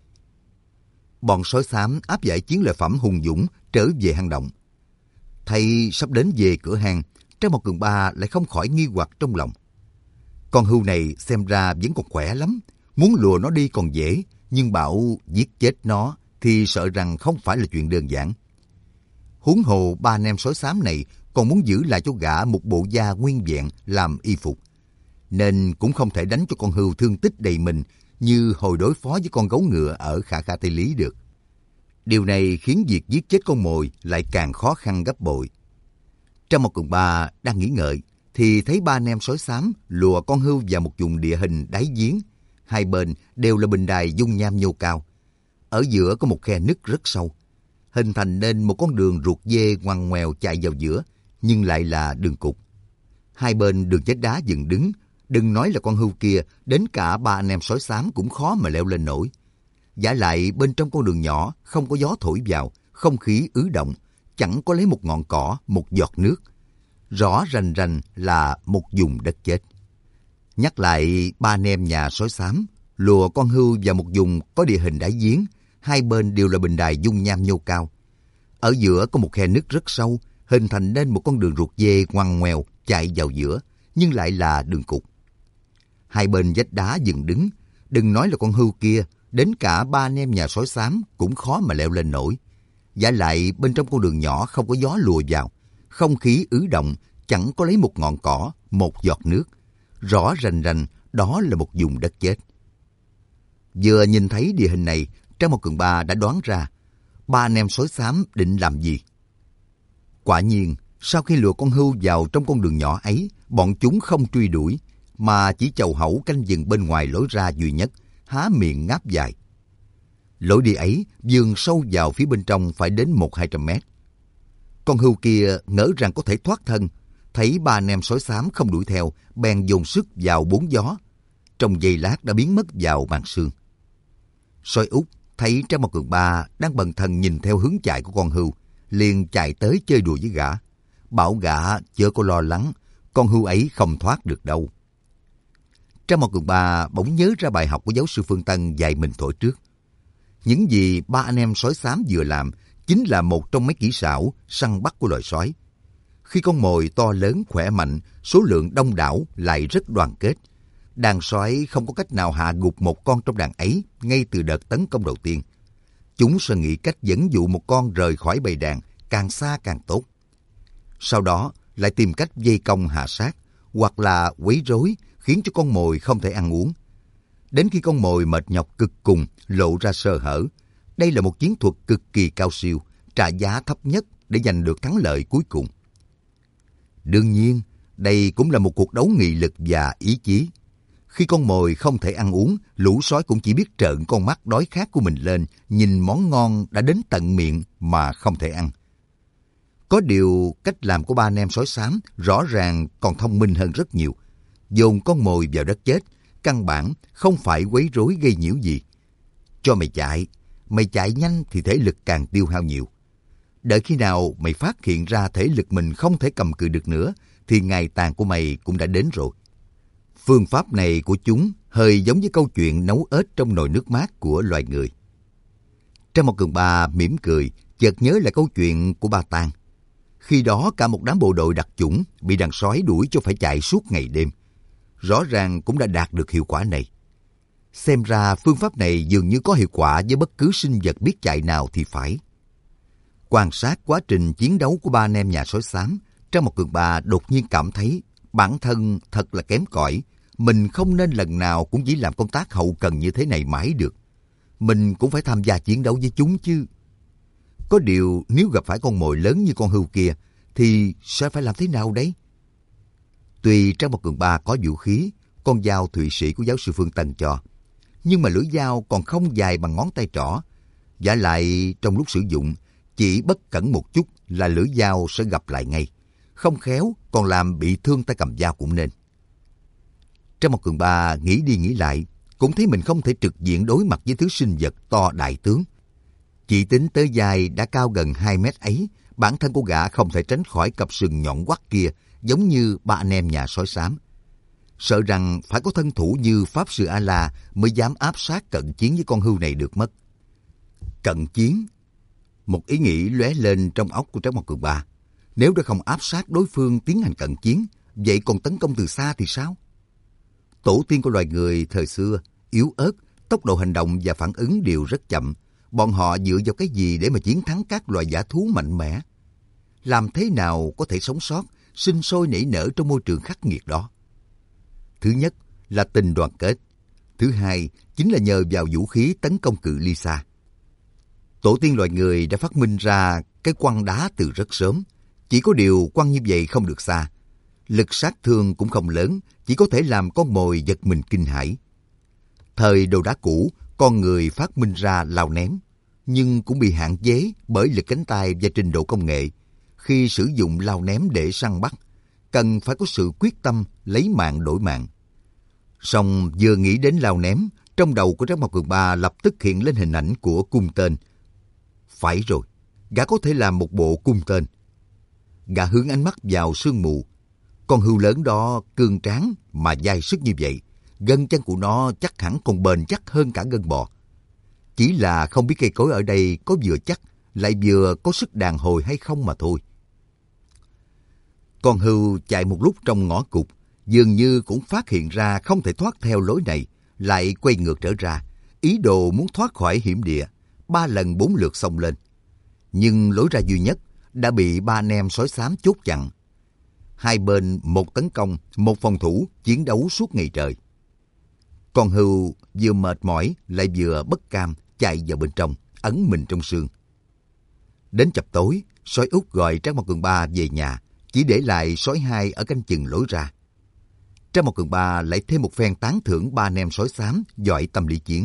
Bọn sói xám áp giải chiến lợi phẩm hùng dũng trở về hang động. Thấy sắp đến về cửa hang, Tráng Bao Cường Ba lại không khỏi nghi hoặc trong lòng. Con hươu này xem ra vẫn còn khỏe lắm, muốn lùa nó đi còn dễ, nhưng bảo giết chết nó thì sợ rằng không phải là chuyện đơn giản. Huống hồ ba anh em sói xám này còn muốn giữ lại cho gã một bộ da nguyên vẹn làm y phục, nên cũng không thể đánh cho con hươu thương tích đầy mình như hồi đối phó với con gấu ngựa ở khả khả Tây Lý được. Điều này khiến việc giết chết con mồi lại càng khó khăn gấp bội. Tráng Bao Cường Ba đang nghĩ ngợi thì thấy ba anh em sói xám lùa con hươu vào một vùng địa hình đáy giếng. Hai bên đều là bình đài dung nham nhô cao. Ở giữa có một khe nứt rất sâu, hình thành nên một con đường ruột dê ngoằn ngoèo chạy vào giữa, nhưng lại là đường cụt. Hai bên đường vách đá dựng đứng, đừng nói là con hươu kia, đến cả ba anh em sói xám cũng khó mà leo lên nổi. Vả lại bên trong con đường nhỏ không có gió thổi vào, không khí ứ động, chẳng có lấy một ngọn cỏ, một giọt nước. Rõ rành rành là một vùng đất chết. Nhắc lại ba anh em nhà sói xám lùa con hươu vào một vùng có địa hình đáy giếng, hai bên đều là bình đài dung nham nhô cao. Ở giữa có một khe nứt rất sâu, hình thành nên một con đường ruột dê ngoằn ngoèo chạy vào giữa, nhưng lại là đường cụt. Hai bên vách đá dựng đứng, đừng nói là con hươu kia, đến cả ba anh em nhà sói xám cũng khó mà leo lên nổi. Vả lại bên trong con đường nhỏ không có gió lùa vào, không khí ứ động, chẳng có lấy một ngọn cỏ, một giọt nước. Rõ rành rành đó là một vùng đất chết. Vừa nhìn thấy địa hình này, Tráng Bao Cường Ba đã đoán ra ba anh em sói xám định làm gì. Quả nhiên, sau khi lùa con hươu vào trong con đường nhỏ ấy, bọn chúng không truy đuổi, mà chỉ chầu hẩu canh chừng bên ngoài lối ra duy nhất, há miệng ngáp dài. Lối đi ấy vươn sâu vào phía bên trong phải đến một hai trăm mét. Con hươu kia ngỡ rằng có thể thoát thân, thấy ba anh em sói xám không đuổi theo, bèn dồn sức vào bốn gió. Trong giây lát đã biến mất vào màn sương. Sói Út thấy Tráng Bao Cường Ba đang bần thần nhìn theo hướng chạy của con hươu, liền chạy tới chơi đùa với gã, bảo gã chớ có lo lắng, con hươu ấy không thoát được đâu. Tráng Bao Cường Ba bỗng nhớ ra bài học của giáo sư Phương Tân dạy mình thổi trước. Những gì ba anh em sói xám vừa làm chính là một trong mấy kỹ xảo săn bắt của loài sói. Khi con mồi to lớn khỏe mạnh, số lượng đông đảo lại rất đoàn kết, đàn sói không có cách nào hạ gục một con trong đàn ấy ngay từ đợt tấn công đầu tiên. Chúng sẽ nghĩ cách dẫn dụ một con rời khỏi bầy đàn, càng xa càng tốt. Sau đó lại tìm cách vây công hạ sát, hoặc là quấy rối khiến cho con mồi không thể ăn uống. Đến khi con mồi mệt nhọc cực cùng, lộ ra sơ hở. Đây là một chiến thuật cực kỳ cao siêu, trả giá thấp nhất để giành được thắng lợi cuối cùng. Đương nhiên, đây cũng là một cuộc đấu nghị lực và ý chí. Khi con mồi không thể ăn uống, lũ sói cũng chỉ biết trợn con mắt đói khát của mình lên, nhìn món ngon đã đến tận miệng mà không thể ăn. Có điều, cách làm của ba anh em sói xám rõ ràng còn thông minh hơn rất nhiều. Dồn con mồi vào đất chết, căn bản không phải quấy rối gây nhiễu gì. Cho mày chạy, mày chạy nhanh thì thể lực càng tiêu hao nhiều. Đợi khi nào mày phát hiện ra thể lực mình không thể cầm cự được nữa, thì ngày tàn của mày cũng đã đến rồi. Phương pháp này của chúng hơi giống với câu chuyện nấu ếch trong nồi nước mát của loài người. Tráng Bao Cường Ba mỉm cười, chợt nhớ lại câu chuyện của Ba Tang. Khi đó cả một đám bộ đội đặc chủng bị đàn sói đuổi cho phải chạy suốt ngày đêm. Rõ ràng cũng đã đạt được hiệu quả này. Xem ra phương pháp này dường như có hiệu quả với bất cứ sinh vật biết chạy nào thì phải. Quan sát quá trình chiến đấu của ba anh em nhà sói xám, Tráng Bao Cường Ba đột nhiên cảm thấy bản thân thật là kém cỏi. Mình không nên lần nào cũng chỉ làm công tác hậu cần như thế này mãi được. mình cũng phải tham gia chiến đấu với chúng chứ. Có điều nếu gặp phải con mồi lớn như con hươu kia, thì sẽ phải làm thế nào đấy? Tuy Trang Mộc Cường Ba có vũ khí, con dao Thụy Sĩ của giáo sư Phương Tân cho, nhưng mà lưỡi dao còn không dài bằng ngón tay trỏ. Vả lại trong lúc sử dụng, chỉ bất cẩn một chút là lưỡi dao sẽ gặp lại ngay. Không khéo còn làm bị thương tay cầm dao cũng nên. Trang Mộc Cường Ba nghĩ đi nghĩ lại, cũng thấy mình không thể trực diện đối mặt với thứ sinh vật to đại tướng. Chỉ tính tới dài đã cao gần hai mét ấy, bản thân của gã không thể tránh khỏi cặp sừng nhọn quắt kia, giống như ba anh em nhà sói xám. Sợ rằng phải có thân thủ như Pháp Sư A-La mới dám áp sát cận chiến với con hươu này được mất. Cận chiến? Một ý nghĩ lóe lên trong óc của Trác Mộc Cường Ba. Nếu đã không áp sát đối phương tiến hành cận chiến, vậy còn tấn công từ xa thì sao? Tổ tiên của loài người thời xưa, yếu ớt, tốc độ hành động và phản ứng đều rất chậm. Bọn họ dựa vào cái gì để mà chiến thắng các loài dã thú mạnh mẽ? Làm thế nào có thể sống sót, sinh sôi nảy nở trong môi trường khắc nghiệt đó? Thứ nhất là tình đoàn kết. Thứ hai chính là nhờ vào vũ khí tấn công cự ly xa. Tổ tiên loài người đã phát minh ra cái quăng đá từ rất sớm. Chỉ có điều quăng như vậy không được xa. Lực sát thương cũng không lớn, chỉ có thể làm con mồi giật mình kinh hãi. Thời đồ đá cũ, con người phát minh ra lao ném, nhưng cũng bị hạn chế bởi lực cánh tay và trình độ công nghệ. Khi sử dụng lao ném để săn bắt, cần phải có sự quyết tâm lấy mạng đổi mạng. Song vừa nghĩ đến lao ném, trong đầu của Trác Mộc Cường Ba lập tức hiện lên hình ảnh của cung tên. Phải rồi, gã có thể làm một bộ cung tên. Gã hướng ánh mắt vào sương mù. Con hươu lớn đó cương tráng mà dai sức như vậy, gân chân của nó chắc hẳn còn bền chắc hơn cả gân bò. Chỉ là không biết cây cối ở đây có vừa chắc, lại vừa có sức đàn hồi hay không mà thôi. Con hươu chạy một lúc trong ngõ cụt, dường như cũng phát hiện ra không thể thoát theo lối này, lại quay ngược trở ra, ý đồ muốn thoát khỏi hiểm địa, ba lần bốn lượt xông lên. Nhưng lối ra duy nhất đã bị ba anh em sói xám chốt chặn. Hai bên một tấn công, một phòng thủ, chiến đấu suốt ngày trời. Con hươu vừa mệt mỏi lại vừa bất cam chạy vào bên trong, ẩn mình trong sương. Đến chập tối, sói út gọi Trác Mộc Cường Ba về nhà, chỉ để lại sói hai ở canh chừng lối ra. Trác Mộc Cường Ba lại thêm một phen tán thưởng ba anh em sói xám giỏi tâm lý chiến.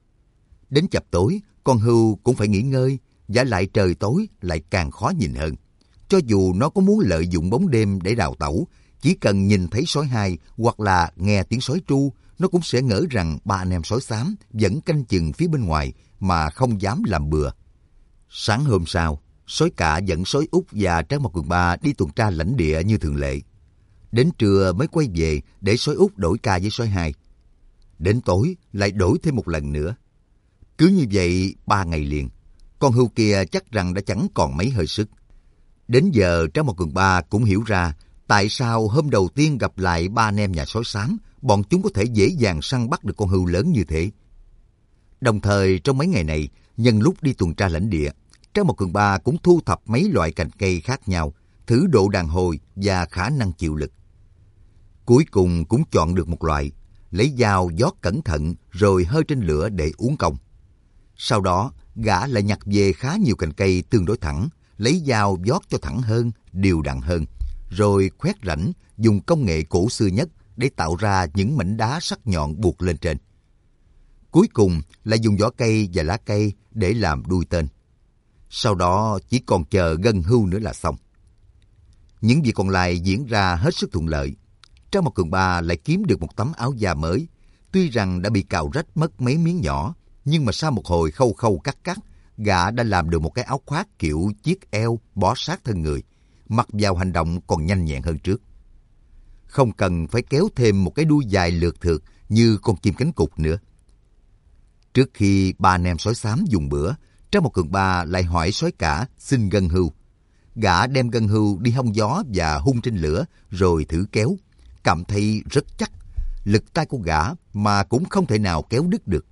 Đến chập tối, con hươu cũng phải nghỉ ngơi, vả lại trời tối lại càng khó nhìn hơn. Cho dù nó có muốn lợi dụng bóng đêm để đào tẩu, chỉ cần nhìn thấy sói hai hoặc là nghe tiếng sói tru, nó cũng sẽ ngỡ rằng ba anh em sói xám vẫn canh chừng phía bên ngoài mà không dám làm bừa. Sáng hôm sau, sói cả dẫn sói út và Trác Mộc Cường Ba đi tuần tra lãnh địa như thường lệ. Đến trưa mới quay về để sói út đổi ca với sói hai. Đến tối lại đổi thêm một lần nữa. Cứ như vậy ba ngày liền, con hươu kia chắc rằng đã chẳng còn mấy hơi sức. Đến giờ Trác Mộc Cường Ba cũng hiểu ra tại sao hôm đầu tiên gặp lại ba anh em nhà sói xám, bọn chúng có thể dễ dàng săn bắt được con hươu lớn như thế. Đồng thời trong mấy ngày này, nhân lúc đi tuần tra lãnh địa, Trác Mộc Cường Ba cũng thu thập mấy loại cành cây khác nhau, thử độ đàn hồi và khả năng chịu lực. Cuối cùng cũng chọn được một loại, lấy dao giót cẩn thận rồi hơi trên lửa để uốn cong. Sau đó, gã lại nhặt về khá nhiều cành cây tương đối thẳng, lấy dao giót cho thẳng hơn, đều đặn hơn, rồi khoét rãnh dùng công nghệ cổ xưa nhất để tạo ra những mảnh đá sắc nhọn buộc lên trên. Cuối cùng là dùng vỏ cây và lá cây để làm đuôi tên. Sau đó chỉ còn chờ gân hươu nữa là xong. Những việc còn lại diễn ra hết sức thuận lợi. Trác Mộc Cường Ba lại kiếm được một tấm áo da mới. Tuy rằng đã bị cào rách mất mấy miếng nhỏ, nhưng mà sau một hồi khâu khâu cắt cắt, gã đã làm được một cái áo khoác kiểu chiếc eo bó sát thân người, mặc vào hành động còn nhanh nhẹn hơn trước. Không cần phải kéo thêm một cái đuôi dài lượt thượt như con chim cánh cụt nữa. Trước khi ba anh em sói xám dùng bữa, Trác Mộc Cường Ba lại hỏi sói cả xin gân hươu. Gã đem gân hươu đi hong gió và hun trên lửa rồi thử kéo, cảm thấy rất chắc. Lực tay của gã mà cũng không thể nào kéo đứt được.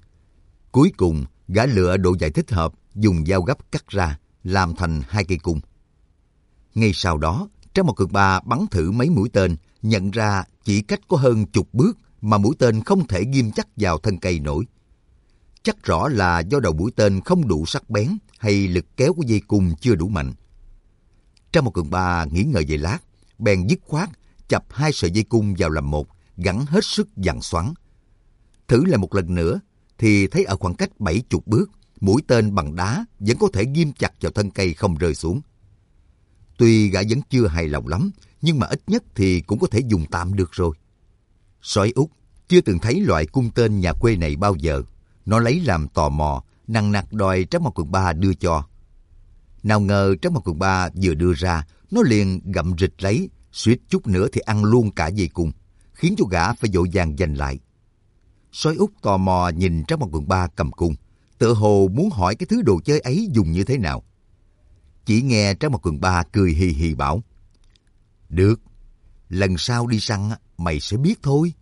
Cuối cùng, gã lựa độ dài thích hợp, dùng dao gấp cắt ra, làm thành hai cây cung. Ngay sau đó, Trác Mộc Cường Ba bắn thử mấy mũi tên, nhận ra chỉ cách có hơn chục bước mà mũi tên không thể ghim chắc vào thân cây nổi. Chắc rõ là do đầu mũi tên không đủ sắc bén hay lực kéo của dây cung chưa đủ mạnh. Trang một Cường Ba nghĩ ngợi giây lát, bèn dứt khoát chập hai sợi dây cung vào làm một, gắn hết sức giằng xoắn. Thử lại một lần nữa thì thấy ở khoảng cách bảy chục bước, mũi tên bằng đá vẫn có thể ghim chặt vào thân cây không rơi xuống. Tuy gã vẫn chưa hài lòng lắm, nhưng mà ít nhất thì cũng có thể dùng tạm được rồi. Sói Út chưa từng thấy loại cung tên nhà quê này bao giờ. Nó lấy làm tò mò, nằng nặc đòi Trác Mao Cường Ba đưa cho. Nào ngờ Trác Mao Cường Ba vừa đưa ra, nó liền gặm rịch lấy, suýt chút nữa thì ăn luôn cả dây cung, khiến cho gã phải vội vàng giành lại. Sói Út tò mò nhìn Trác Mao Cường Ba cầm cung, tựa hồ muốn hỏi cái thứ đồ chơi ấy dùng như thế nào. Chỉ nghe Trác Mao Cường Ba cười hì hì bảo: "Được, lần sau đi săn mày sẽ biết thôi."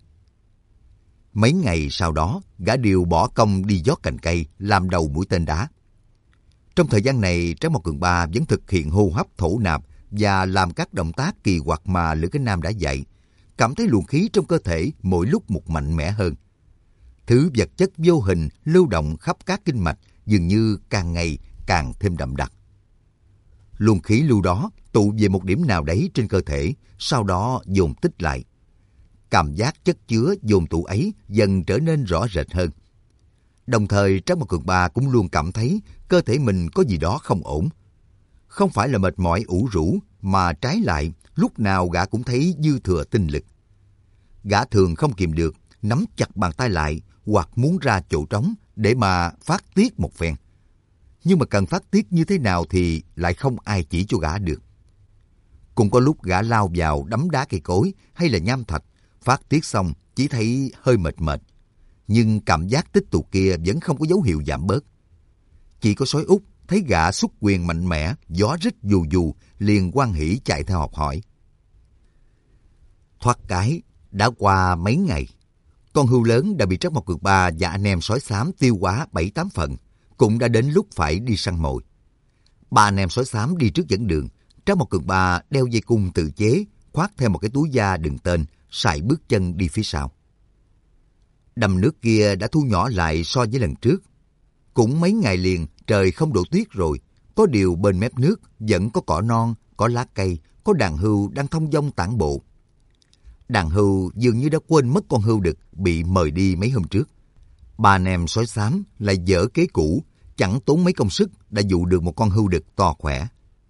Mấy ngày sau đó, gã đều bỏ công đi vót cành cây, làm đầu mũi tên đá. Trong thời gian này, Trác Mao Cường Ba vẫn thực hiện hô hấp thổ nạp và làm các động tác kỳ quặc mà Lữ Cái Nam đã dạy, cảm thấy luồng khí trong cơ thể mỗi lúc một mạnh mẽ hơn. Thứ vật chất vô hình lưu động khắp các kinh mạch dường như càng ngày càng thêm đậm đặc. Luồng khí lưu đó tụ về một điểm nào đấy trên cơ thể, sau đó dồn tích lại. Cảm giác chất chứa dồn tụ ấy dần trở nên rõ rệt hơn. Đồng thời Trác Mao Cường Ba cũng luôn cảm thấy cơ thể mình có gì đó không ổn. Không phải là mệt mỏi ủ rũ, mà trái lại lúc nào gã cũng thấy dư thừa tinh lực. Gã thường không kìm được, nắm chặt bàn tay lại hoặc muốn ra chỗ trống để mà phát tiết một phen. Nhưng mà cần phát tiết như thế nào thì lại không ai chỉ cho gã được. Cũng có lúc gã lao vào đấm đá cây cối hay là nham thạch, phát tiết xong chỉ thấy hơi mệt mệt. Nhưng cảm giác tích tụ kia vẫn không có dấu hiệu giảm bớt. Chỉ có Sói Út thấy gã xuất quyền mạnh mẽ, gió rít dù dù, liền hoan hỉ chạy theo học hỏi. Thoát cái, đã qua mấy ngày, con hươu lớn đã bị Trác Mao Cường Ba và anh em sói xám tiêu hóa bảy tám phần, cũng đã đến lúc phải đi săn mồi. Ba anh em sói xám đi trước dẫn đường, Trác Mao Cường Ba đeo dây cung tự chế, khoác theo một cái túi da đựng tên, sải bước chân đi phía sau. Đầm nước kia đã thu nhỏ lại so với lần trước. Cũng mấy ngày liền trời không đổ tuyết rồi, có điều bên mép nước vẫn có cỏ non, có lá cây, có đàn hươu đang thông dong tản bộ. Đàn hươu dường như đã quên mất con hươu đực bị mời đi mấy hôm trước. Ba anh em sói xám lại dở kế cũ, chẳng tốn mấy công sức đã dụ được một con hươu đực to khỏe.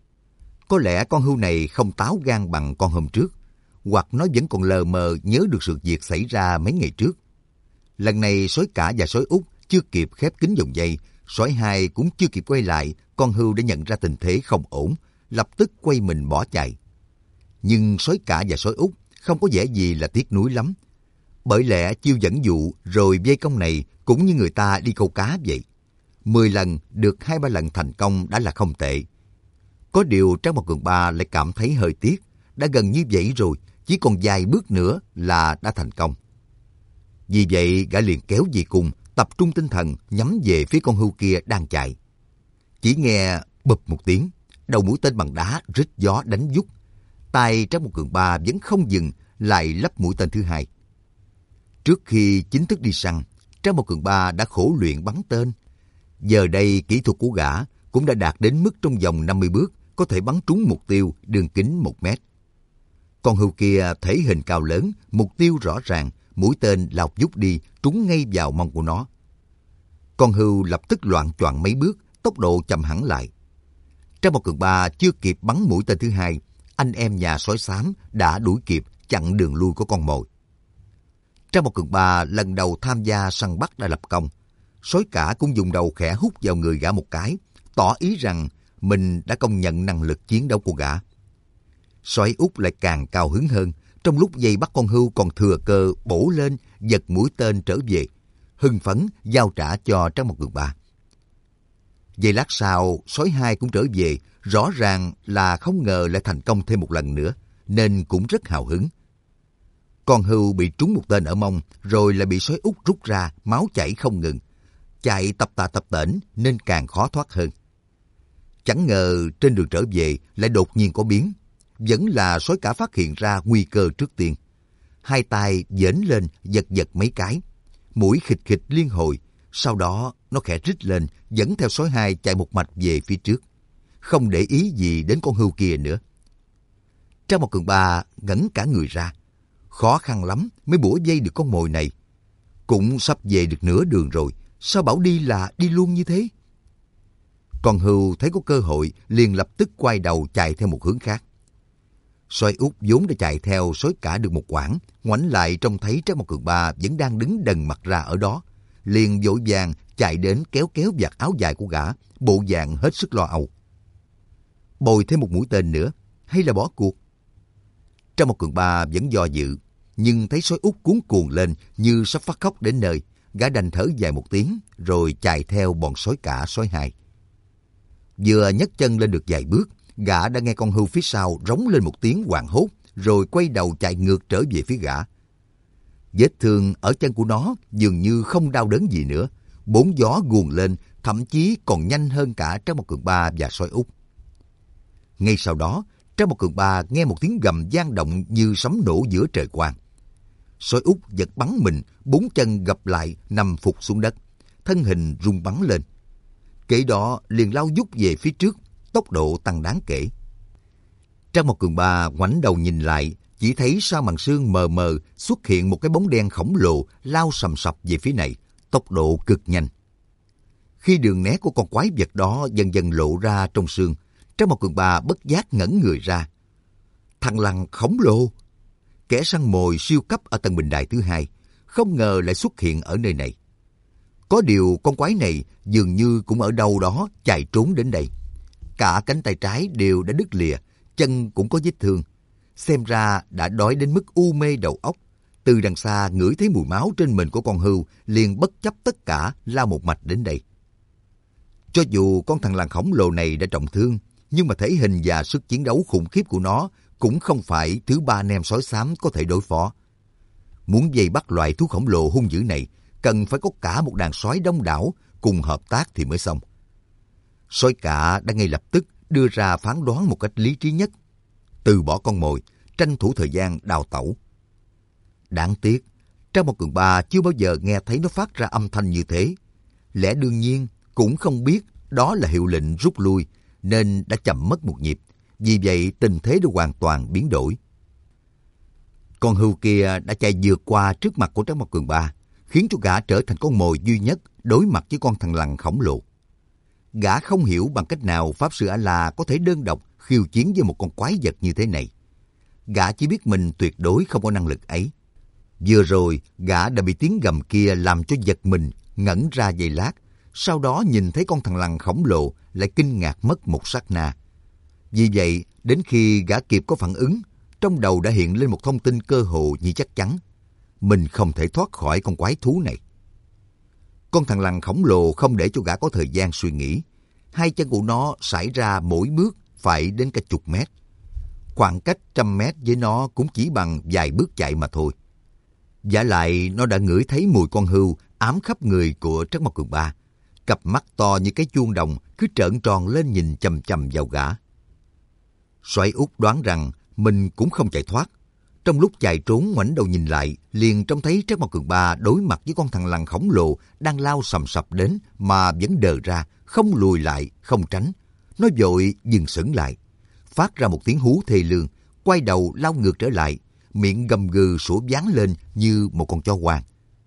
Có lẽ con hươu này không táo gan bằng con hôm trước, hoặc nó vẫn còn lờ mờ nhớ được sự việc xảy ra mấy ngày trước. Lần này Sói Cả và Sói Út chưa kịp khép kín vòng dây, Sói Hai cũng chưa kịp quay lại, con hươu đã nhận ra tình thế không ổn, lập tức quay mình bỏ chạy. Nhưng Sói Cả và Sói Út không có vẻ gì là tiếc nuối lắm. Bởi lẽ chiêu dẫn dụ rồi vây công này cũng như người ta đi câu cá vậy. Mười lần được hai ba lần thành công đã là không tệ. Có điều Trác Mao Cường Ba lại cảm thấy hơi tiếc, đã gần như vậy rồi, chỉ còn vài bước nữa là đã thành công. Vì vậy gã liền kéo dây cung, tập trung tinh thần nhắm về phía con hươu kia đang chạy. Chỉ nghe bụp một tiếng, đầu mũi tên bằng đá rít gió đánh vút. Tay Trác Mao Cường Ba vẫn không dừng, lại lắp mũi tên thứ hai. Trước khi chính thức đi săn, Trác Mao Cường Ba đã khổ luyện bắn tên. Giờ đây kỹ thuật của gã cũng đã đạt đến mức trong vòng năm mươi bước có thể bắn trúng mục tiêu đường kính một mét. Con hươu kia thể hình cao lớn, mục tiêu rõ ràng, mũi tên lao vút đi trúng ngay vào mông của nó. Con hươu lập tức loạng choạng mấy bước, tốc độ chậm hẳn lại. Trác Mao Cường Ba chưa kịp bắn mũi tên thứ hai, anh em nhà sói xám đã đuổi kịp chặn đường lui của con mồi. Trác Mao Cường Ba lần đầu tham gia săn bắt đã lập công. Sói Cả cũng dùng đầu khẽ hút vào người gã một cái, tỏ ý rằng mình đã công nhận năng lực chiến đấu của gã. Sói Út lại càng cao hứng hơn, trong lúc dây bắt con hươu còn thừa cơ bổ lên, giật mũi tên trở về, hưng phấn giao trả cho Trác Mao Cường Ba. Giây lát sau, Sói Hai cũng trở về, rõ ràng là không ngờ lại thành công thêm một lần nữa, nên cũng rất hào hứng. Con hươu bị trúng một tên ở mông, rồi lại bị Sói Út rút ra, máu chảy không ngừng. Chạy tập tà tập tễnh nên càng khó thoát hơn. Chẳng ngờ trên đường trở về lại đột nhiên có biến. Vẫn là Sói Cả phát hiện ra nguy cơ trước tiên. Hai tay giễnh lên giật giật mấy cái. Mũi khịch khịch liên hồi, sau đó nó khẽ rít lên, dẫn theo sói hai chạy một mạch về phía trước, không để ý gì đến con hươu kia nữa. Trang một Cường Ba ngẩn cả người ra, khó khăn lắm mới bủa dây được con mồi này. Cũng sắp về được nửa đường rồi, sao bảo đi là đi luôn như thế? Con hươu thấy có cơ hội liền lập tức quay đầu chạy theo một hướng khác. Sói Út vốn đã chạy theo sói cả được một quãng, ngoảnh lại trông thấy Trác Mộc Cường Ba vẫn đang đứng đần mặt ra ở đó, liền vội vàng chạy đến kéo kéo vạt áo dài của gã, bộ dạng hết sức lo âu. Bồi thêm một mũi tên nữa, hay là bỏ cuộc? Trác Mộc Cường Ba vẫn do dự, nhưng thấy sói Út cuống cuồng lên như sắp phát khóc đến nơi, gã đành thở dài một tiếng rồi chạy theo bọn sói cả sói hai. Vừa nhấc chân lên được vài bước, gã đã nghe con hươu phía sau rống lên một tiếng hoảng hốt, rồi quay đầu chạy ngược trở về phía gã. Vết thương ở chân của nó dường như không đau đớn gì nữa, bốn gió guồn lên, thậm chí còn nhanh hơn cả Trác Mộc Cường Ba và sói Út. Ngay sau đó, Trác Mộc Cường Ba nghe một tiếng gầm vang động như sấm nổ giữa trời quang. Sói Út giật bắn mình, bốn chân gập lại nằm phục xuống đất, thân hình rung bắn lên. Kể đó liền lao vút về phía trước, tốc độ tăng đáng kể. Trác Mộc Cường Ba ngoảnh đầu nhìn lại, chỉ thấy sau màn sương mờ mờ xuất hiện một cái bóng đen khổng lồ lao sầm sập về phía này, tốc độ cực nhanh. Khi đường né của con quái vật đó dần dần lộ ra trong sương, Trác Mộc Cường Ba bất giác ngẩn người ra. Thằng lằn khổng lồ, kẻ săn mồi siêu cấp ở tầng bình đài thứ hai, không ngờ lại xuất hiện ở nơi này. Có điều con quái này dường như cũng ở đâu đó chạy trốn đến đây. Cả cánh tay trái đều đã đứt lìa, chân cũng có vết thương. Xem ra đã đói đến mức u mê đầu óc. Từ đằng xa ngửi thấy mùi máu trên mình của con hươu, liền bất chấp tất cả lao một mạch đến đây. Cho dù con thằng lằn khổng lồ này đã trọng thương, nhưng mà thể hình và sức chiến đấu khủng khiếp của nó cũng không phải thứ ba anh em sói xám có thể đối phó. Muốn vây bắt loại thú khổng lồ hung dữ này, cần phải có cả một đàn sói đông đảo cùng hợp tác thì mới xong. Sói cả đã ngay lập tức đưa ra phán đoán một cách lý trí nhất, từ bỏ con mồi, tranh thủ thời gian đào tẩu. Đáng tiếc, Trác Mộc Cường Ba chưa bao giờ nghe thấy nó phát ra âm thanh như thế. Lẽ đương nhiên cũng không biết đó là hiệu lệnh rút lui, nên đã chậm mất một nhịp. Vì vậy tình thế đã hoàn toàn biến đổi. Con hươu kia đã chạy vượt qua trước mặt của Trác Mộc Cường Ba, khiến cho gã trở thành con mồi duy nhất đối mặt với con thằng lằn khổng lồ. Gã không hiểu bằng cách nào Pháp Sư A-La có thể đơn độc khiêu chiến với một con quái vật như thế này. Gã chỉ biết mình tuyệt đối không có năng lực ấy. Vừa rồi, gã đã bị tiếng gầm kia làm cho giật mình, ngẩn ra giây lát. Sau đó nhìn thấy con thằng lằn khổng lồ lại kinh ngạc mất một sát na. Vì vậy, đến khi gã kịp có phản ứng, trong đầu đã hiện lên một thông tin cơ hồ như chắc chắn. Mình không thể thoát khỏi con quái thú này. Con thằng lằn khổng lồ không để cho gã có thời gian suy nghĩ. Hai chân của nó sải ra mỗi bước phải đến cả chục mét. Khoảng cách trăm mét với nó cũng chỉ bằng vài bước chạy mà thôi. Vả lại nó đã ngửi thấy mùi con hươu ám khắp người của Trác Mộc Cường Ba. Cặp mắt to như cái chuông đồng cứ trợn tròn lên nhìn chằm chằm vào gã. Soái Út đoán rằng mình cũng không chạy thoát. Trong lúc chạy trốn ngoảnh đầu nhìn lại, liền trông thấy Trác Mộc Cường Ba đối mặt với con thằng lằn khổng lồ đang lao sầm sập đến mà vẫn đờ ra, không lùi lại, không tránh. Nó vội dừng sững lại, phát ra một tiếng hú thê lương, quay đầu lao ngược trở lại, miệng gầm gừ sủa váng lên như một con chó hoang.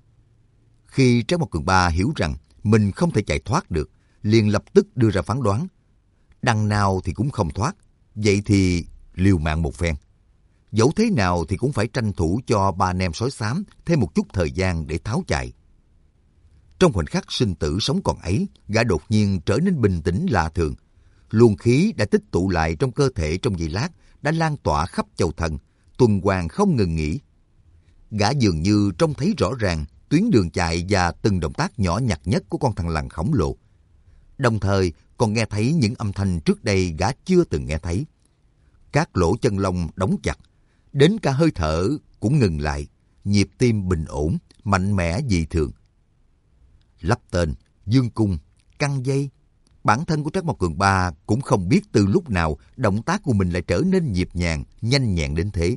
Khi Trác Mộc Cường Ba hiểu rằng mình không thể chạy thoát được, liền lập tức đưa ra phán đoán. Đằng nào thì cũng không thoát, vậy thì liều mạng một phen. Dẫu thế nào thì cũng phải tranh thủ cho ba anh em sói xám thêm một chút thời gian để tháo chạy. Trong khoảnh khắc sinh tử sống còn ấy, gã đột nhiên trở nên bình tĩnh lạ thường. Luồng khí đã tích tụ lại trong cơ thể trong giây lát đã lan tỏa khắp châu thân, tuần hoàn không ngừng nghỉ. Gã dường như trông thấy rõ ràng tuyến đường chạy và từng động tác nhỏ nhặt nhất của con thằng lằn khổng lồ. Đồng thời còn nghe thấy những âm thanh trước đây gã chưa từng nghe thấy. Các lỗ chân lông đóng chặt, đến cả hơi thở cũng ngừng lại, nhịp tim bình ổn, mạnh mẽ dị thường. Lắp tên, dương cung, căng dây. Bản thân của Trác Mộc Cường Ba cũng không biết từ lúc nào động tác của mình lại trở nên nhịp nhàng, nhanh nhẹn đến thế.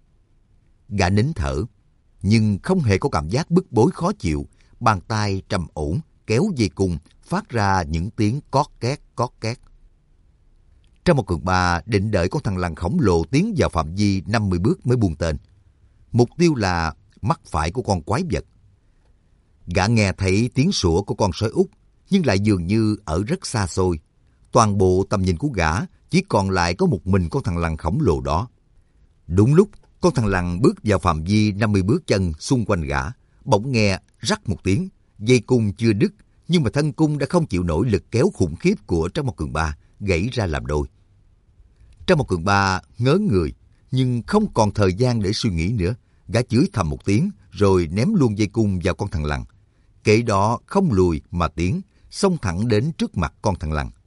Gã nín thở, nhưng không hề có cảm giác bức bối khó chịu, bàn tay trầm ổn, kéo dây cung, phát ra những tiếng cót két cót két. Trang một cường ba định đợi con thằn lằn khổng lồ tiến vào phạm vi năm mươi bước mới buông tên. Mục tiêu là mắt phải của con quái vật. Gã nghe thấy tiếng sủa của con sói út, nhưng lại dường như ở rất xa xôi. Toàn bộ tầm nhìn của gã chỉ còn lại có một mình con thằn lằn khổng lồ đó. Đúng lúc con thằn lằn bước vào phạm vi năm mươi bước chân xung quanh gã, bỗng nghe rắc một tiếng, dây cung chưa đứt, nhưng mà thân cung đã không chịu nổi lực kéo khủng khiếp của Trang một cường ba, gãy ra làm đôi. Trang một cường ba ngớ người, nhưng không còn thời gian để suy nghĩ nữa. Gã chửi thầm một tiếng, rồi ném luôn dây cung vào con thằn lằn. Kệ đó không lùi mà tiến, xông thẳng đến trước mặt con thằn lằn.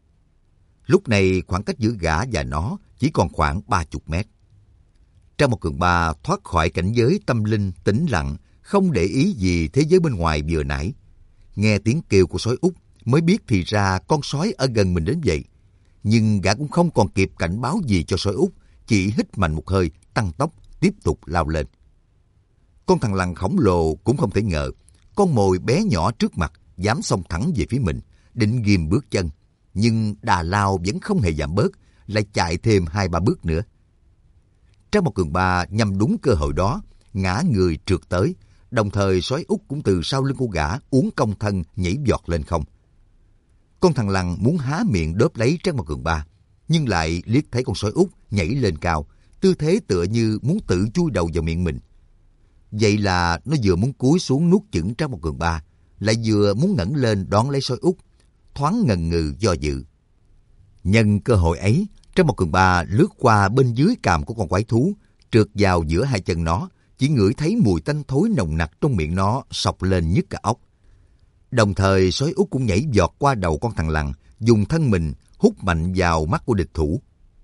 Lúc này khoảng cách giữa gã và nó chỉ còn khoảng ba mươi mét. Trang một cường ba thoát khỏi cảnh giới tâm linh tĩnh lặng, không để ý gì thế giới bên ngoài vừa nãy. Nghe tiếng kêu của sói út mới biết thì ra con sói ở gần mình đến vậy. Nhưng gã cũng không còn kịp cảnh báo gì cho sói út, chỉ hít mạnh một hơi, tăng tốc, tiếp tục lao lên. Con thằn lằn khổng lồ cũng không thể ngờ, con mồi bé nhỏ trước mặt dám xông thẳng về phía mình, định ghim bước chân. Nhưng đà lao vẫn không hề giảm bớt, lại chạy thêm hai ba bước nữa. Trang một cường ba nhằm đúng cơ hội đó, ngã người trượt tới, đồng thời sói út cũng từ sau lưng của gã uốn cong thân nhảy giọt lên không. Con thằn lằn muốn há miệng đớp lấy Trang một cường ba, nhưng lại liếc thấy con sói út nhảy lên cao, tư thế tựa như muốn tự chui đầu vào miệng mình. Vậy là nó vừa muốn cúi xuống nuốt chửng Trang một cường ba, lại vừa muốn ngẩng lên đón lấy sói út, thoáng ngần ngừ do dự. Nhân cơ hội ấy, Trang một cường ba lướt qua bên dưới càm của con quái thú, trượt vào giữa hai chân nó, chỉ ngửi thấy mùi tanh thối nồng nặc trong miệng nó sộc lên nhức cả óc. Đồng thời sói út cũng nhảy giọt qua đầu con thằn lằn, dùng thân mình hút mạnh vào mắt của địch thủ.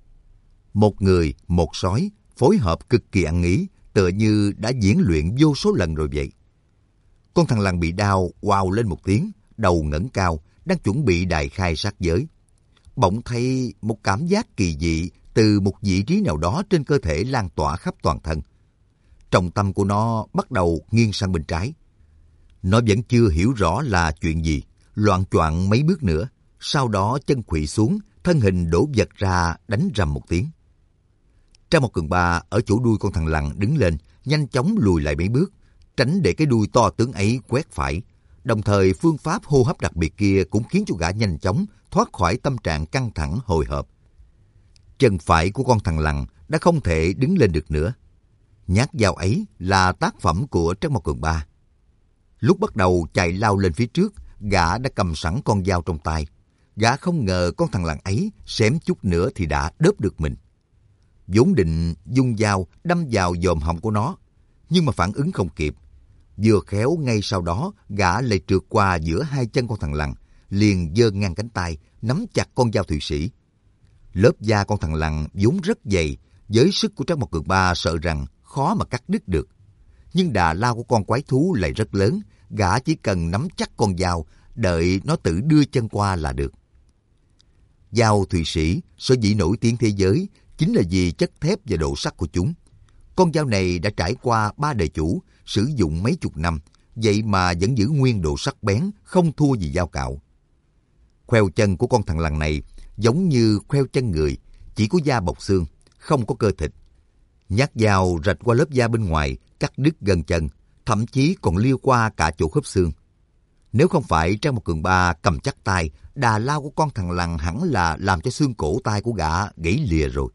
Một người, một sói, phối hợp cực kỳ ăn ý, tựa như đã diễn luyện vô số lần rồi vậy. Con thằn lằn bị đau, oào lên một tiếng, đầu ngẩng cao, đang chuẩn bị đại khai sát giới. Bỗng thấy một cảm giác kỳ dị từ một vị trí nào đó trên cơ thể lan tỏa khắp toàn thân. Trọng tâm của nó bắt đầu nghiêng sang bên trái. Nó vẫn chưa hiểu rõ là chuyện gì, loạng choạng mấy bước nữa, sau đó chân khuỵu xuống, thân hình đổ vật ra đánh rầm một tiếng. Trang một cường ba ở chỗ đuôi con thằn lằn đứng lên, nhanh chóng lùi lại mấy bước, tránh để cái đuôi to tướng ấy quét phải. Đồng thời phương pháp hô hấp đặc biệt kia cũng khiến cho gã nhanh chóng thoát khỏi tâm trạng căng thẳng hồi hộp. Chân phải của con thằn lằn đã không thể đứng lên được nữa. Nhát dao ấy là tác phẩm của Trang một cường ba. Lúc bắt đầu chạy lao lên phía trước, gã đã cầm sẵn con dao trong tay. Gã không ngờ con thằn lằn ấy xém chút nữa thì đã đớp được mình. Vốn định dung dao đâm vào vòm họng của nó, nhưng mà phản ứng không kịp. Vừa khéo ngay sau đó, gã lại trượt qua giữa hai chân con thằn lằn, liền giơ ngang cánh tay, nắm chặt con dao Thụy Sĩ. Lớp da con thằn lằn vốn rất dày, với sức của Trang một cường ba sợ rằng khó mà cắt đứt được. Nhưng đà lao của con quái thú lại rất lớn, gã chỉ cần nắm chắc con dao, đợi nó tự đưa chân qua là được. Dao Thụy Sĩ sở dĩ nổi tiếng thế giới chính là vì chất thép và độ sắc của chúng. Con dao này đã trải qua ba đời chủ, sử dụng mấy chục năm, vậy mà vẫn giữ nguyên độ sắc bén, không thua gì dao cạo. Khoeo chân của con thằn lằn này giống như khoeo chân người, chỉ có da bọc xương, không có cơ thịt. Nhát dao rạch qua lớp da bên ngoài, cắt đứt gân chân, thậm chí còn liêu qua cả chỗ khớp xương. Nếu không phải Trang một cường ba cầm chắc tay, đà lao của con thằn lằn hẳn là làm cho xương cổ tay của gã gãy lìa rồi.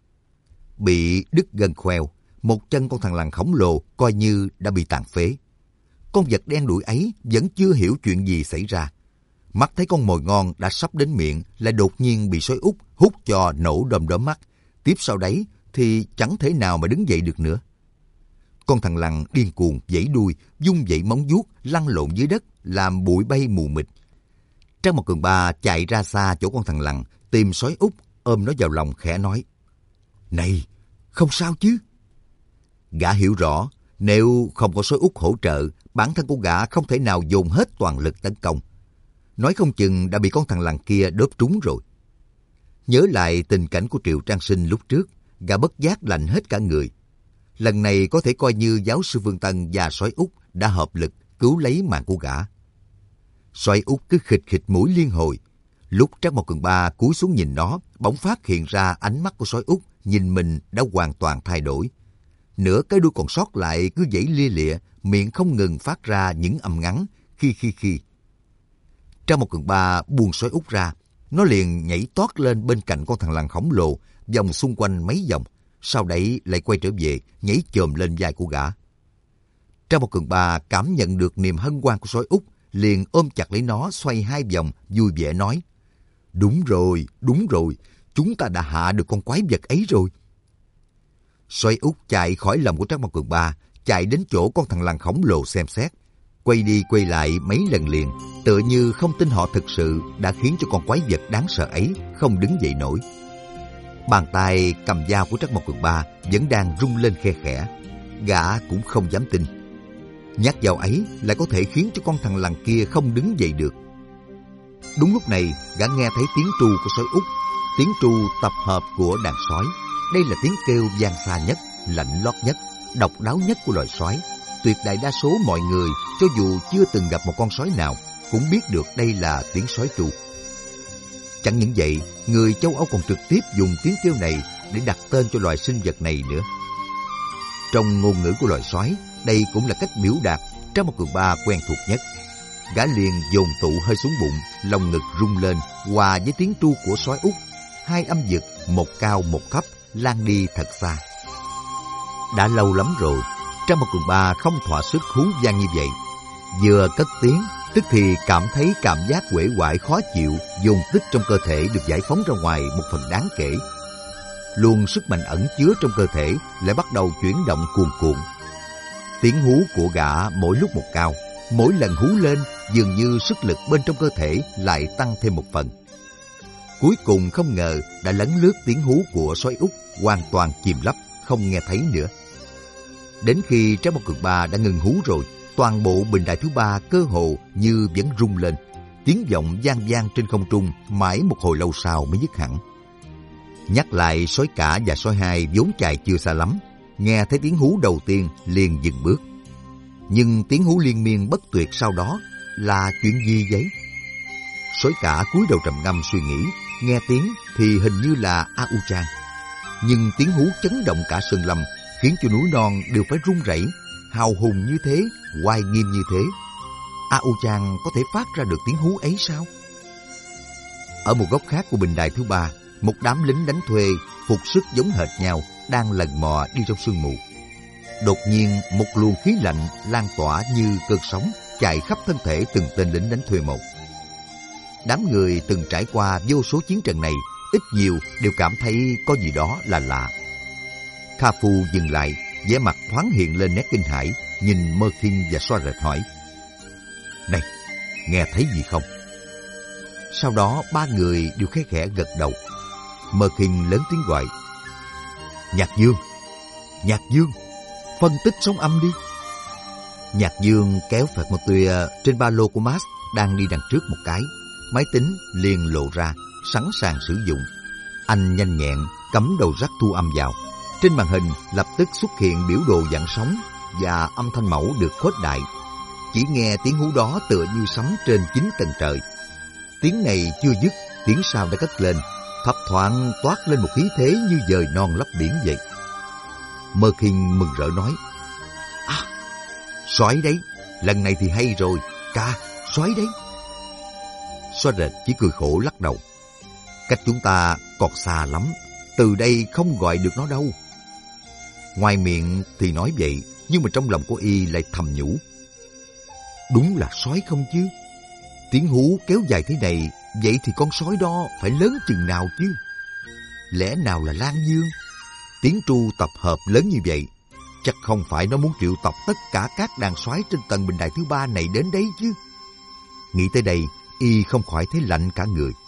Bị đứt gân khoeo, một chân con thằn lằn khổng lồ coi như đã bị tàn phế. Con vật đen đuổi ấy vẫn chưa hiểu chuyện gì xảy ra. Mắt thấy con mồi ngon đã sắp đến miệng, lại đột nhiên bị sói út hút cho nổ đom đóm mắt. Tiếp sau đấy thì chẳng thể nào mà đứng dậy được nữa. Con thằn lằn điên cuồng vẫy đuôi, vung vẩy móng vuốt lăn lộn dưới đất, làm bụi bay mù mịt. Trang một cường ba chạy ra xa chỗ con thằn lằn, tìm sói út, ôm nó vào lòng khẽ nói: "Này, không sao chứ?" Gã hiểu rõ, nếu không có sói út hỗ trợ, bản thân của gã không thể nào dồn hết toàn lực tấn công. Nói không chừng đã bị con thằn lằn kia đớp trúng rồi. Nhớ lại tình cảnh của Triệu Trang Sinh lúc trước, gã bất giác lạnh hết cả người. Lần này có thể coi như giáo sư Vương Tân và sói út đã hợp lực cứu lấy mạng của gã. Soái Út cứ khịt khịt mũi liên hồi. Lúc Trác Mộc Cường Ba cúi xuống nhìn nó, bỗng phát hiện ra ánh mắt của Soái Út nhìn mình đã hoàn toàn thay đổi. Nửa cái đuôi còn sót lại cứ giãy lia lịa, miệng không ngừng phát ra những âm ngắn, khi khi khi. Trác Mộc Cường Ba buông Soái Út ra, nó liền nhảy tót lên bên cạnh con thằn lằn khổng lồ, vòng xung quanh mấy vòng, sau đấy lại quay trở về, nhảy chồm lên vai của gã. Trác Mộc Cường Ba cảm nhận được niềm hân hoan của Soái Út, liền ôm chặt lấy nó xoay hai vòng, vui vẻ nói: Đúng rồi, đúng rồi, chúng ta đã hạ được con quái vật ấy rồi. Soái Út chạy khỏi lòng của Trác Mộc Cường Ba, chạy đến chỗ con thằn lằn khổng lồ xem xét, quay đi quay lại mấy lần liền, tựa như không tin họ thực sự đã khiến cho con quái vật đáng sợ ấy không đứng dậy nổi. Bàn tay cầm dao của Trác Mộc Cường Ba vẫn đang rung lên khe khẽ, gã cũng không dám tin. Nhát dao ấy lại có thể khiến cho con thằn lằn kia không đứng dậy được. Đúng lúc này, gã nghe thấy tiếng tru của Soái Út, tiếng tru tập hợp của đàn sói. Đây là tiếng kêu vang xa nhất, lạnh lót nhất, độc đáo nhất của loài sói. Tuyệt đại đa số mọi người, cho dù chưa từng gặp một con sói nào, cũng biết được đây là tiếng sói tru. Chẳng những vậy, người châu Âu còn trực tiếp dùng tiếng kêu này để đặt tên cho loài sinh vật này nữa. Trong ngôn ngữ của loài sói, đây cũng là cách biểu đạt Trác Mộc Cường Ba quen thuộc nhất. Gã liền dồn tụ hơi xuống bụng, lồng ngực rung lên, hòa với tiếng tru của Soái Út. Hai âm vực, một cao một thấp, lan đi thật xa. Đã lâu lắm rồi, Trác Mộc Cường Ba không thỏa sức hú vang như vậy. Vừa cất tiếng, tức thì cảm thấy cảm giác uể oải khó chịu, dồn tích trong cơ thể được giải phóng ra ngoài một phần đáng kể. Luồng sức mạnh ẩn chứa trong cơ thể lại bắt đầu chuyển động cuồn cuộn. Tiếng hú của gã mỗi lúc một cao, mỗi lần hú lên dường như sức lực bên trong cơ thể lại tăng thêm một phần. Cuối cùng không ngờ đã lấn lướt tiếng hú của Soái Út, hoàn toàn chìm lấp, không nghe thấy nữa. Đến khi Trác Mộc Cường Ba đã ngừng hú rồi, toàn bộ bình đài thứ ba cơ hồ như vẫn rung lên, tiếng vọng vang vang trên không trung mãi một hồi lâu sau mới dứt hẳn. Nhắc lại, Sói Cả và Sói Hai vốn chạy chưa xa lắm, nghe thấy tiếng hú đầu tiên liền dừng bước. Nhưng tiếng hú liên miên bất tuyệt sau đó là chuyện gì vậy? Sói Cả cúi đầu trầm ngâm suy nghĩ, nghe tiếng thì hình như là A U Trang. Nhưng tiếng hú chấn động cả sơn lâm, khiến cho núi non đều phải rung rẩy, hào hùng như thế, oai nghiêm như thế. A U Trang có thể phát ra được tiếng hú ấy sao? Ở một góc khác của bình đài thứ ba, một đám lính đánh thuê phục sức giống hệt nhau đang lần mò đi trong sương mù. Đột nhiên một luồng khí lạnh lan tỏa như cơn sóng chạy khắp thân thể từng tên lính đánh thuê một. Đám người từng trải qua vô số chiến trận này, ít nhiều đều cảm thấy có gì đó là lạ. Kha Phu dừng lại, vẻ mặt thoáng hiện lên nét kinh hãi, nhìn Mơ Kinh và Xoa Rệt hỏi: "Này, nghe thấy gì không?" Sau đó ba người đều khẽ khẽ gật đầu. Mơ Kinh lớn tiếng gọi: "Nhạc Dương, Nhạc Dương, phân tích sóng âm đi." Nhạc Dương kéo Phật một tuyệt trên ba lô của Max đang đi đằng trước một cái, máy tính liền lộ ra, sẵn sàng sử dụng. Anh nhanh nhẹn cắm đầu rắc thu âm vào. Trên màn hình lập tức xuất hiện biểu đồ dạng sóng và âm thanh mẫu được khuếch đại. Chỉ nghe tiếng hú đó tựa như sấm trên chín tầng trời. Tiếng này chưa dứt, tiếng sau đã cất lên, thấp thoáng toát lên một khí thế như dời non lấp biển vậy. Mơ Kinh mừng rỡ nói: "À, sói đấy, lần này thì hay rồi, ca, sói đấy." Xoa Rệt chỉ cười khổ lắc đầu: "Cách chúng ta còn xa lắm, từ đây không gọi được nó đâu." Ngoài miệng thì nói vậy, nhưng mà trong lòng của y lại thầm nhủ: "Đúng là sói không chứ? Tiếng hú kéo dài thế này, vậy thì con sói đó phải lớn chừng nào chứ? Lẽ nào là Lan Dương? Tiếng tru tập hợp lớn như vậy, chắc không phải nó muốn triệu tập tất cả các đàn sói trên tầng bình đài thứ ba này đến đấy chứ?" Nghĩ tới đây, y không khỏi thấy lạnh cả người.